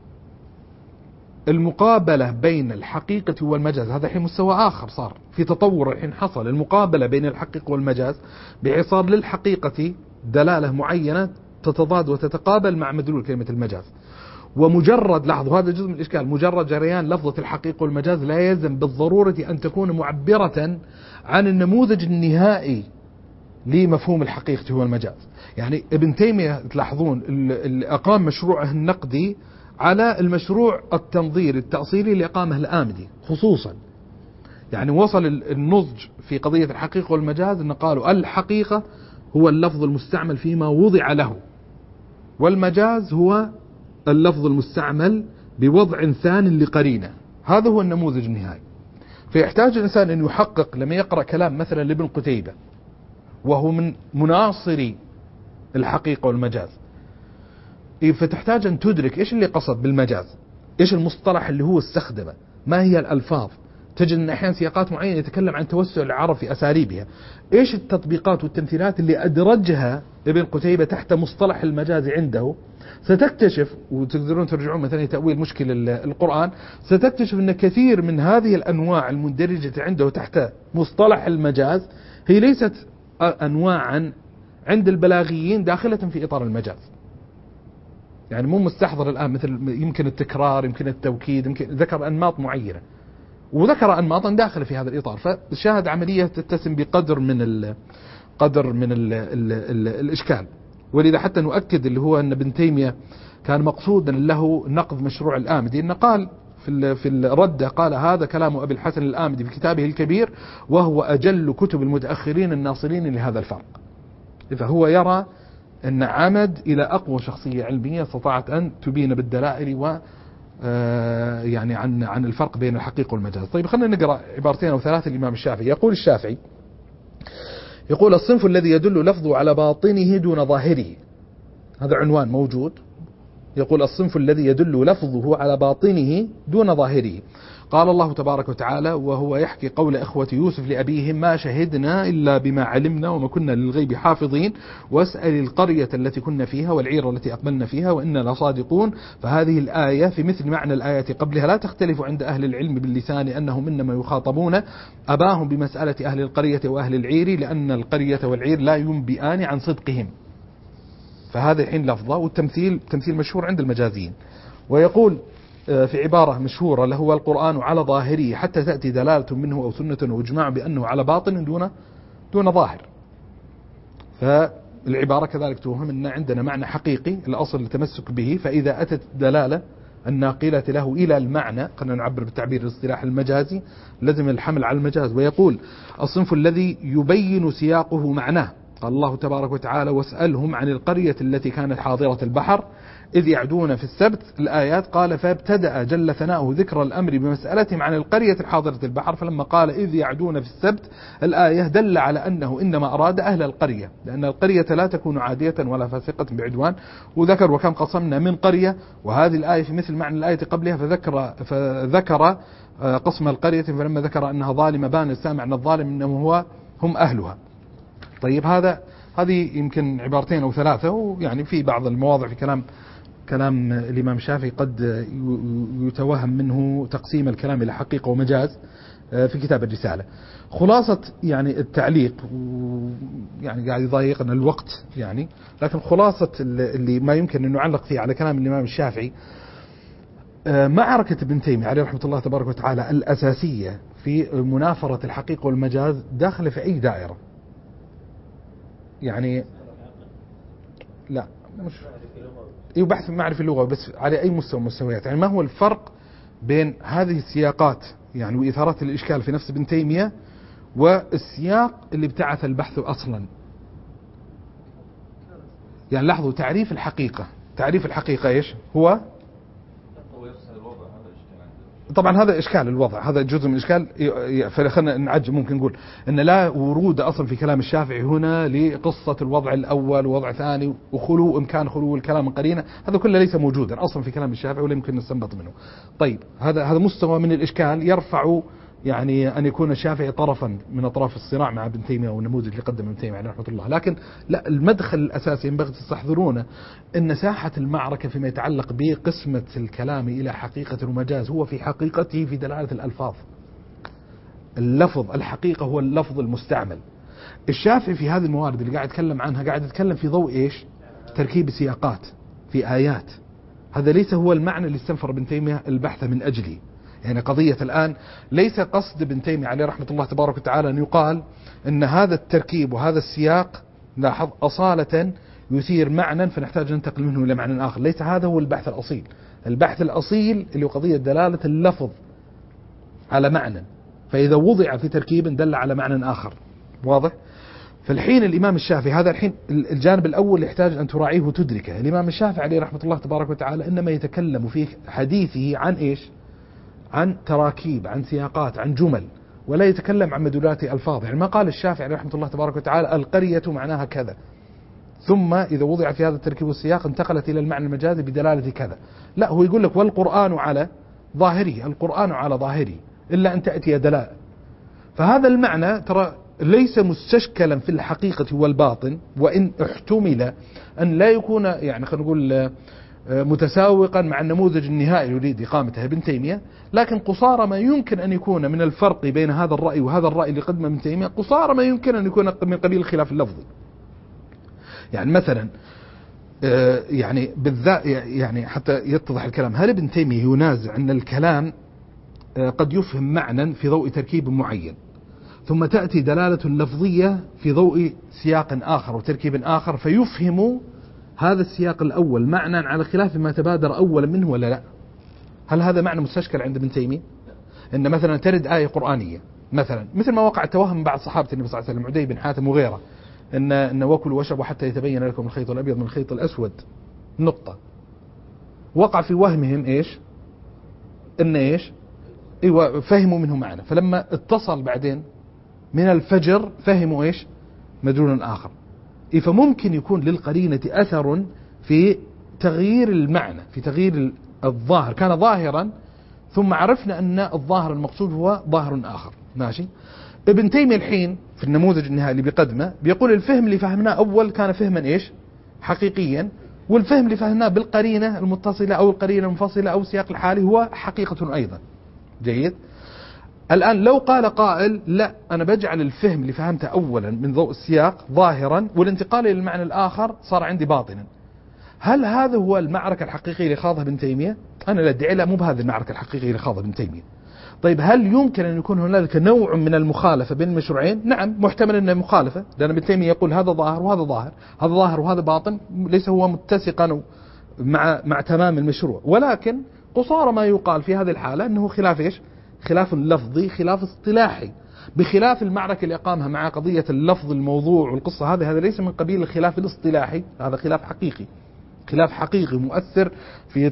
المقابلة بين الحقيقة والمجاز. هذا الحين مستوى آخر صار في تطور الحين حصل، المقابلة بين الحقيقة والمجاز بحيث صار للحقيقة دلالة معينة تتضاد وتتقابل مع مدلول كلمة المجاز. ومجرد، لاحظوا هذا جزء من الإشكال، مجرد جريان لفظة الحقيقة والمجاز لا يلزم بالضرورة أن تكون معبرة عن النموذج النهائي لمفهوم الحقيقة هو المجاز. يعني ابن تيمية تلاحظون اللي أقام مشروعه النقدي على المشروع التنظيري التأصيلي اللي أقامه الآمدي خصوصا. يعني وصل النضج في قضية الحقيقة والمجاز أن قالوا الحقيقة هو اللفظ المستعمل فيما وضع له، والمجاز هو اللفظ المستعمل بوضع ثان لقرينة. هذا هو النموذج النهائي. فيحتاج الإنسان أن يحقق لما يقرأ كلام مثلا لابن قتيبة وهو من مناصري الحقيقة والمجاز، فتحتاج أن تدرك إيش اللي قصد بالمجاز، إيش المصطلح اللي هو استخدمه، ما هي الألفاظ. تجد أن أحيانا سياقات معينة يتكلم عن توسع العرب في أساليبها، إيش التطبيقات والتمثيلات اللي أدرجها ابن قتيبة تحت مصطلح المجاز عنده. ستكتشف، وتقدرون ترجعون مثلا تأويل مشكل القرآن، ستكتشف أن كثير من هذه الأنواع المندرجة عنده تحت مصطلح المجاز هي ليست أنواعا عند البلاغيين داخلة في إطار المجاز. يعني مو مستحضر الآن مثل يمكن التكرار، يمكن التوكيد، يمكن ذكر أنماط معينة وذكر أنماطا داخل في هذا الإطار. فالشاهد عملية تتسم بقدر من الإشكال. ولذا حتى نؤكد اللي هو أن ابن تيمية كان مقصودا له نقض مشروع الآمدي، إنه قال في الردة قال هذا كلام أبي الحسن الآمدي في كتابه الكبير وهو أجل كتب المتأخرين الناصرين لهذا الفرق. فهو يرى أن عمد إلى أقوى شخصية علمية استطاعت أن تبين بالدلائل و يعني عن الفرق بين الحقيقة والمجاز. طيب خلينا نقرأ عبارتين أو ثلاثة الإمام الشافعي. يقول الشافعي، يقول الصنف الذي يدل لفظه على باطنه دون ظاهره. هذا عنوان موجود. يقول الصنف الذي يدل لفظه على باطنه دون ظاهره. قال الله تبارك وتعالى وهو يحكي قول إخوة يوسف لأبيهم ما شهدنا إلا بما علمنا وما كنا للغيب حافظين واسأل القرية التي كنا فيها والعير التي أقبلنا فيها وإنا لصادقون. فهذه الآية في مثل معنى الآية قبلها لا تختلف عند أهل العلم باللسان أنهم إنما يخاطبون أباهم بمسألة أهل القرية وأهل العير لأن القرية والعير لا ينبئان عن صدقهم. فهذا الحين لفظة، والتمثيل تمثيل مشهور عند المجازين. ويقول في عبارة مشهورة له والقرآن على ظاهره حتى تأتي دلالة منه أو سنة وإجماع بأنه على باطن دون ظاهر. فالعبارة كذلك توهم أن عندنا معنى حقيقي الأصل التمسك به، فإذا أتت دلالة الناقلة له إلى المعنى، خلينا نعبر بالتعبير الاصطلاحي المجازي، لازم الحمل على المجاز. ويقول الصنف الذي يبين سياقه معناه. قال الله تبارك وتعالى واسألهم عن القرية التي كانت حاضرة البحر إذ يعدون في السبت. الآيات قال فابتدأ جل ثناؤه ذكر الأمر بمسألتهم عن القرية الحاضرة البحر، فلما قال إذ يعدون في السبت الآية دل على أنه إنما أراد أهل القرية، لأن القرية لا تكون عادية ولا فاسقة بعدوان. وذكر وكم قصمنا من قرية، وهذه الآية في مثل معنى الآية قبلها فذكر قسم القرية فلما ذكر أنها ظالمة بان السامع أن الظالم إنه هم أهلها. طيب هذه يمكن عبارتين أو ثلاثة، ويعني في بعض المواضع في كلام الإمام الشافعي قد يتوهم منه تقسيم الكلام إلى حقيقة ومجاز في كتاب الرسالة. خلاصة يعني التعليق، يعني قاعد يضايقنا الوقت يعني، لكن خلاصة اللي ما يمكن أن نعلق فيه على كلام الإمام الشافعي، معركة ابن تيمية عليه رحمة الله تبارك وتعالى الأساسية في منافرة الحقيقة والمجاز داخل في أي دائرة. يعني لا مش بحث معرفة اللغة بس على أي مستويات. يعني ما هو الفرق بين هذه السياقات يعني وإثارات الإشكال في نفس ابن تيمية والسياق اللي ابتعث البحث أصلا. يعني لاحظوا تعريف الحقيقة إيش هو؟ طبعا هذا إشكال الوضع، هذا جزء من إشكال. فخلنا نعجب، ممكن نقول أن لا ورود أصلا في كلام الشافعي هنا لقصة الوضع الأول ووضع ثاني وخلو إمكان خلو الكلام من قرينة، هذا كله ليس موجودا أصلا في كلام الشافعي ولا يمكن نستنبط منه. طيب هذا مستوى من الإشكال يرفع يعني أن يكون الشافعي طرفا من أطراف الصراع مع ابن تيمية والنموذج اللي قدم ابن تيمية عليه رحمة الله. لكن لا، المدخل الأساسي ينبغي تستحضرونه أن ساحة المعركة فيما يتعلق بقسمة الكلام إلى حقيقة ومجاز هو في حقيقته في دلالة الألفاظ. اللفظ الحقيقة هو اللفظ المستعمل. الشافعي في هذه الموارد اللي قاعد يتكلم عنها قاعد يتكلم في ضوء إيش؟ تركيب سياقات في آيات. هذا ليس هو المعنى اللي استنفر ابن تيمية البحث من أجله. يعني قضية الآن ليس قصد ابن تيمية عليه رحمة الله تبارك وتعالى أن يقال أن هذا التركيب وهذا السياق لاحظ أصالة يثير معنى فنحتاج ننتقل منه إلى معنى آخر. ليس هذا هو البحث الأصيل. البحث الأصيل اللي هو قضية دلالة اللفظ على معنى، فإذا وضع في تركيب دل على معنى آخر. واضح؟ فالحين الإمام الشافعي، هذا الحين الجانب الأول يحتاج أن تراعيه وتدركه. الإمام الشافعي عليه رحمة الله تبارك وتعالى إنما يتكلم في حديثه عن إيش؟ عن تراكيب، عن سياقات، عن جمل، ولا يتكلم عن مدلولات ألفاظ. يعني ما قال الشافعي عليه رحمة الله تبارك وتعالى القرية معناها كذا، ثم إذا وضع في هذا التركيب والسياق انتقلت إلى المعنى المجازي بدلالة كذا. لا، هو يقول لك والقرآن على ظاهره، القرآن على ظاهره إلا أن تأتي دلالة. فهذا المعنى ترى ليس مستشكلا في الحقيقة والباطن، وإن احتمل أن لا يكون يعني خلينا نقول متساوقا مع النموذج النهائي يريد إقامته ابن تيمية، لكن قصارى ما يمكن أن يكون من الفرق بين هذا الرأي وهذا الرأي اللي قدمه ابن تيمية، قصارى ما يمكن أن يكون من قبيل الخلاف اللفظي. يعني مثلا يعني بالذات يعني حتى يتضح الكلام، هل ابن تيمية ينازع أن الكلام قد يفهم معنى في ضوء تركيب معين، ثم تأتي دلالة لفظية في ضوء سياق آخر وتركيب آخر فيفهم هذا السياق الأول معنى على خلاف ما تبادر أولا منه ولا لا؟ هل هذا معنى مستشكل عند ابن تيمية؟ إن مثلا ترد آية قرآنية مثلا مثل ما وقع التوهم بعض صحابة النبي صلى الله عليه وسلم عدي بن حاتم وغيره، إن وكلوا واشربوا حتى يتبين لكم الخيط الأبيض من الخيط الأسود نقطة. وقع في وهمهم إيش؟ إن إيش؟ إيوه فهموا منه معنى، فلما اتصل بعدين من الفجر فهموا إيش؟ مدلول آخر. فممكن يكون للقرينة أثر في تغيير المعنى، في تغيير الظاهر. كان ظاهرا ثم عرفنا أن الظاهر المقصود هو ظاهر آخر. ماشي. ابن تيمية الحين في النموذج النهائي اللي بيقدمه بيقول الفهم اللي فهمناه أول كان فهما إيش؟ حقيقيا، والفهم اللي فهمناه بالقرينة المتصلة أو القرينة المنفصلة أو السياق الحالي هو حقيقة أيضا. جيد. الآن لو قال قائل لا أنا بجعل الفهم اللي فهمته أولا من ضوء السياق ظاهرا والانتقال إلى المعنى الآخر صار عندي باطنا، هل هذا هو المعركة الحقيقية اللي خاضها ابن تيمية؟ أنا لا أدعي لا، مو بهذه المعركة الحقيقية اللي خاضها ابن تيمية. طيب هل يمكن أن يكون هنالك نوع من المخالفة بين المشروعين؟ نعم، محتمل أن مخالفة، لأن ابن تيمية يقول هذا ظاهر وهذا ظاهر، هذا ظاهر وهذا باطن، ليس هو متسقا مع تمام المشروع. ولكن قصارى ما يقال في هذه الحالة أنه خلاف إيش؟ خلاف لفظي، خلاف اصطلاحي، بخلاف المعركة اللي أقامها مع قضية اللفظ الموضوع والقصة. هذا ليس من قبيل الخلاف الاصطلاحي، هذا خلاف حقيقي، خلاف حقيقي مؤثر في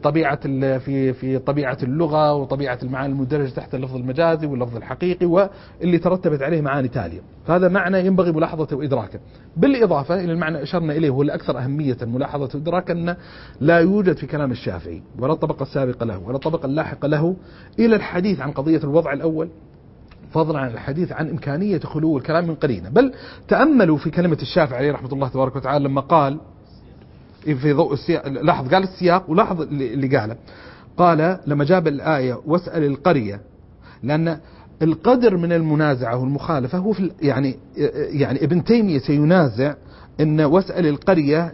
طبيعة اللغة وطبيعة المعاني المدرجة تحت اللفظ المجازي واللفظ الحقيقي واللي ترتبت عليه معاني تالية. فهذا معنى ينبغي ملاحظته وإدراكه. بالإضافة إلى المعنى أشرنا إليه هو الأكثر أهمية ملاحظته وإدراكه، أن لا يوجد في كلام الشافعي ولا الطبقة السابقة له ولا الطبقة اللاحقة له إلى الحديث عن قضية الوضع الأول، فضلا عن الحديث عن إمكانية خلو الكلام من قرينة. بل تأملوا في كلمة الشافعي عليه رحمة الله تبارك وتعالى لما قال في ضوء السياق، لاحظ قال السياق ولاحظ اللي قاله، قال لما جاب الآية واسأل القرية، لأن القدر من المنازعة والمخالفة هو في يعني ابن تيمية سينازع أن واسأل القرية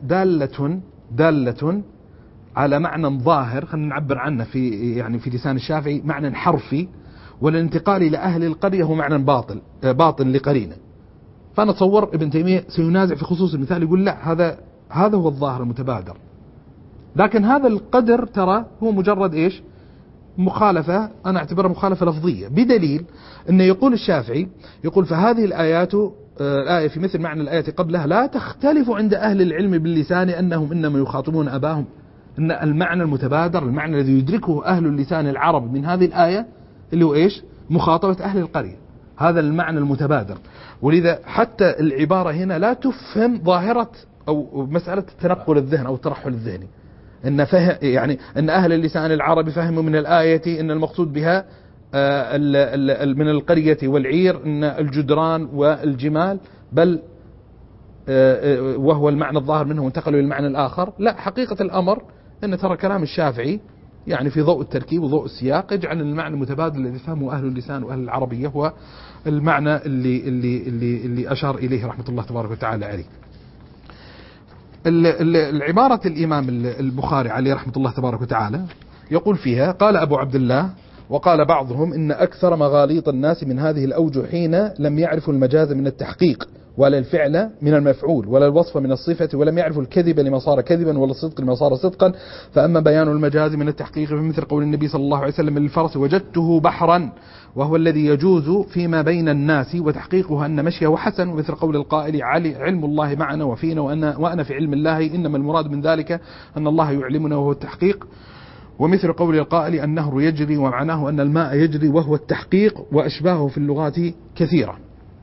دالة على معنى ظاهر، خلينا نعبر عنه في لسان الشافعي معنى حرفي، والانتقال إلى أهل القرية هو معنى باطن لقرينة. فأنا أتصور ابن تيمية سينازع في خصوص المثال، يقول لا هذا هو الظاهر المتبادر، لكن هذا القدر ترى هو مجرد إيش؟ مخالفة، أنا أعتبرها مخالفة لفظية، بدليل أنه يقول الشافعي يقول فهذه الآية في مثل معنى الآية قبلها لا تختلف عند أهل العلم باللسان أنهم إنما يخاطبون أباهم، أن المعنى المتبادر، المعنى الذي يدركه أهل اللسان العرب من هذه الآية اللي هو إيش؟ مخاطبة أهل القرية، هذا المعنى المتبادر. ولذا حتى العبارة هنا لا تفهم ظاهرة أو مسألة تنقل الذهن أو الترحل الذهني، أن أهل اللسان العربي فهموا من الآية أن المقصود بها من القرية والعير أن الجدران والجمال، بل وهو المعنى الظاهر منه وانتقلوا إلى المعنى الآخر. لا، حقيقة الأمر أن ترى كلام الشافعي يعني في ضوء التركيب وضوء السياق يجعل المعنى المتبادل الذي فهمه أهل اللسان وأهل العربية هو المعنى اللي أشار إليه رحمة الله تبارك وتعالى عليه. العبارة الإمام البخاري عليه رحمة الله تبارك وتعالى يقول فيها قال أبو عبد الله وقال بعضهم إن أكثر مغاليط الناس من هذه الأوجه حين لم يعرفوا المجاز من التحقيق، ولا الفعل من المفعول، ولا الوصف من الصفة، ولم يعرفوا الكذب لما صار كذبا، ولا الصدق لما صار صدقا. فأما بيان المجاز من التحقيق فمثل قول النبي صلى الله عليه وسلم للفرس: وجدته بحرا، وهو الذي يجوز فيما بين الناس، وتحقيقه أن مشيه حسن. ومثل قول القائل: علم الله معنا وفينا وأنا في علم الله، إنما المراد من ذلك أن الله يعلمنا وهو التحقيق. ومثل قول القائل: النهر يجري، ومعناه أن الماء يجري وهو التحقيق. وأشباهه في اللغات كثيرة.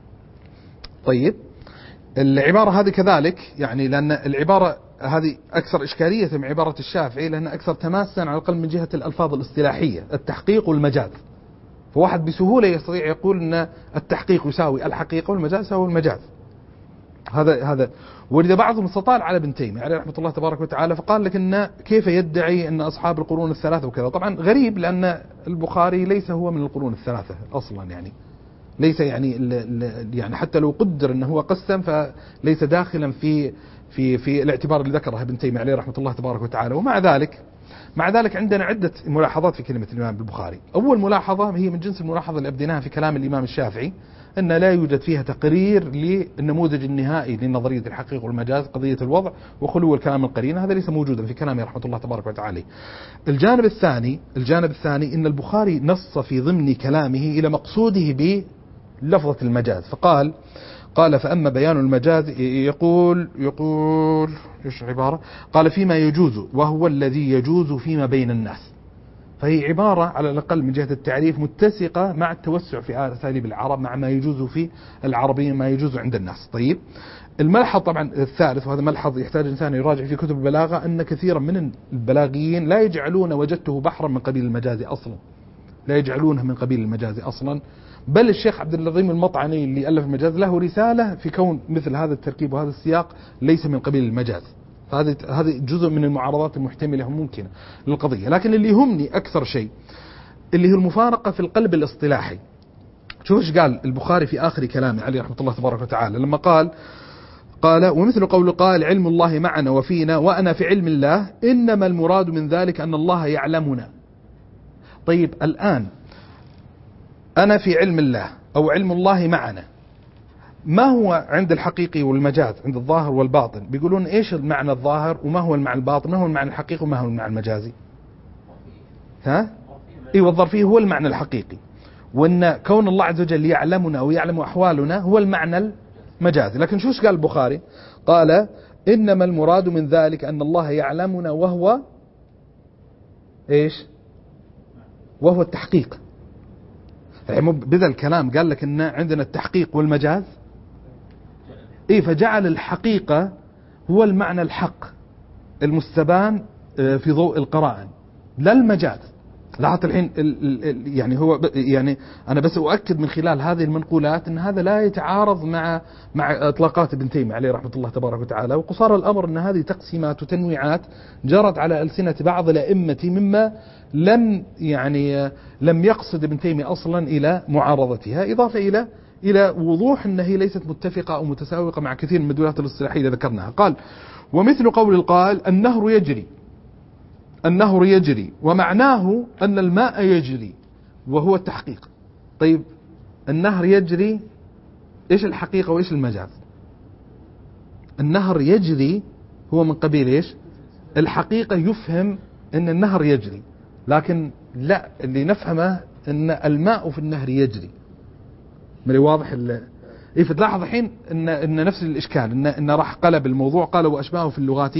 طيب، العبارة هذه كذلك، يعني لأن العبارة هذه أكثر إشكالية من عبارة الشافعي، لأنها أكثر تماسا على الأقل من جهة الألفاظ الاصطلاحية، التحقيق والمجاز. فواحد بسهولة يستطيع يقول أن التحقيق يساوي الحقيقة والمجاز يساوي المجاز. هذا ولذا بعضهم استطال على ابن تيمية عليه رحمة الله تبارك وتعالى، فقال لك إن كيف يدعي أن أصحاب القرون الثلاثة وكذا. طبعا غريب، لأن البخاري ليس هو من القرون الثلاثة أصلا، يعني ليس يعني حتى لو قدر أنه هو قسم فليس داخلا في الاعتبار اللي ذكره ابن تيمية عليه رحمة الله تبارك وتعالى. ومع ذلك عندنا عدة ملاحظات في كلمة الإمام البخاري. أول ملاحظة هي من جنس الملاحظة اللي أبديناها في كلام الإمام الشافعي، أن لا يوجد فيها تقرير للنموذج النهائي لنظرية الحقيقة والمجاز، قضية الوضع وخلو الكلام القرينة، هذا ليس موجودا في كلامه رحمة الله تبارك وتعالى. الجانب الثاني أن البخاري نص في ضمن كلامه إلى مقصوده بلفظة المجاز، قال: فأما بيان المجاز، يقول إيش العبارة؟ قال: فيما يجوز، وهو الذي يجوز فيما بين الناس. فهي عبارة على الأقل من جهة التعريف متسقة مع التوسع في أساليب العرب، مع ما يجوز في العربية، ما يجوز عند الناس. طيب، الملحظ طبعا الثالث، وهذا ملحظ يحتاج الإنسان يراجع في كتب البلاغة، أن كثيرا من البلاغيين لا يجعلون وجدته بحرا من قبيل المجاز أصلا، لا يجعلونه من قبيل المجاز أصلا. بل الشيخ عبد العظيم المطعني اللي ألف المجاز له رسالة في كون مثل هذا التركيب وهذا السياق ليس من قبيل المجاز. هذه جزء من المعارضات المحتملة ممكنة للقضية. لكن اللي يهمني أكثر شيء اللي هي المفارقة في القلب الاصطلاحي. شوف ايش قال البخاري في آخر كلامه عليه رحمة الله تبارك وتعالى، لما قال: ومثل قول القائل: علم الله معنا وفينا وأنا في علم الله، إنما المراد من ذلك أن الله يعلمنا. طيب، الآن أنا في علم الله أو علم الله معنا، ما هو عند الحقيقي والمجاز، عند الظاهر والباطن بيقولون إيش المعنى الظاهر وما هو المعنى الباطن، ما هو المعنى الحقيقي وما هو المعنى المجازي؟ والظرفي هو المعنى الحقيقي، وأن كون الله عز وجل يعلمنا أو يعلم أحوالنا هو المعنى المجازي. لكن شوش قال البخاري؟ قال: إنما المراد من ذلك أن الله يعلمنا وهو إيش؟ وهو التحقيق. يعني بذا الكلام قال لك إن عندنا التحقيق والمجاز، فجعل الحقيقة هو المعنى الحق المستبان في ضوء القرائن، لا المجاز. لاحظت الحين يعني أنا بس أؤكد من خلال هذه المنقولات أن هذا لا يتعارض مع إطلاقات ابن تيمية عليه رحمة الله تبارك وتعالى. وقصار الأمر أن هذه تقسيمات وتنويعات جرت على ألسنة بعض الأئمة مما لم يقصد ابن تيمية أصلا إلى معارضتها، إضافة إلى وضوح أنها ليست متفقة أو متساوقة مع كثير من المدلولات الاصطلاحية اللي ذكرناها. قال: ومثل قول القائل: النهر يجري، ومعناه أن الماء يجري وهو التحقيق. طيب، النهر يجري، إيش الحقيقة وإيش المجاز؟ النهر يجري هو من قبيل إيش؟ الحقيقة يفهم أن النهر يجري، لكن لا، اللي نفهمه أن الماء في النهر يجري. مري واضح فتلاحظ الحين أن نفس الإشكال، أن راح قلب الموضوع، قال: وأشباهه في اللغات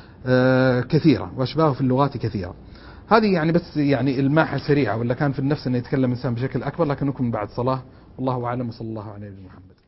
كثيرة. هذه بس الماحة سريعة، ولا كان في النفس أن يتكلم إنسان بشكل أكبر، لكن نكمل بعد صلاة. والله أعلم، وصلى الله على نبينا محمد.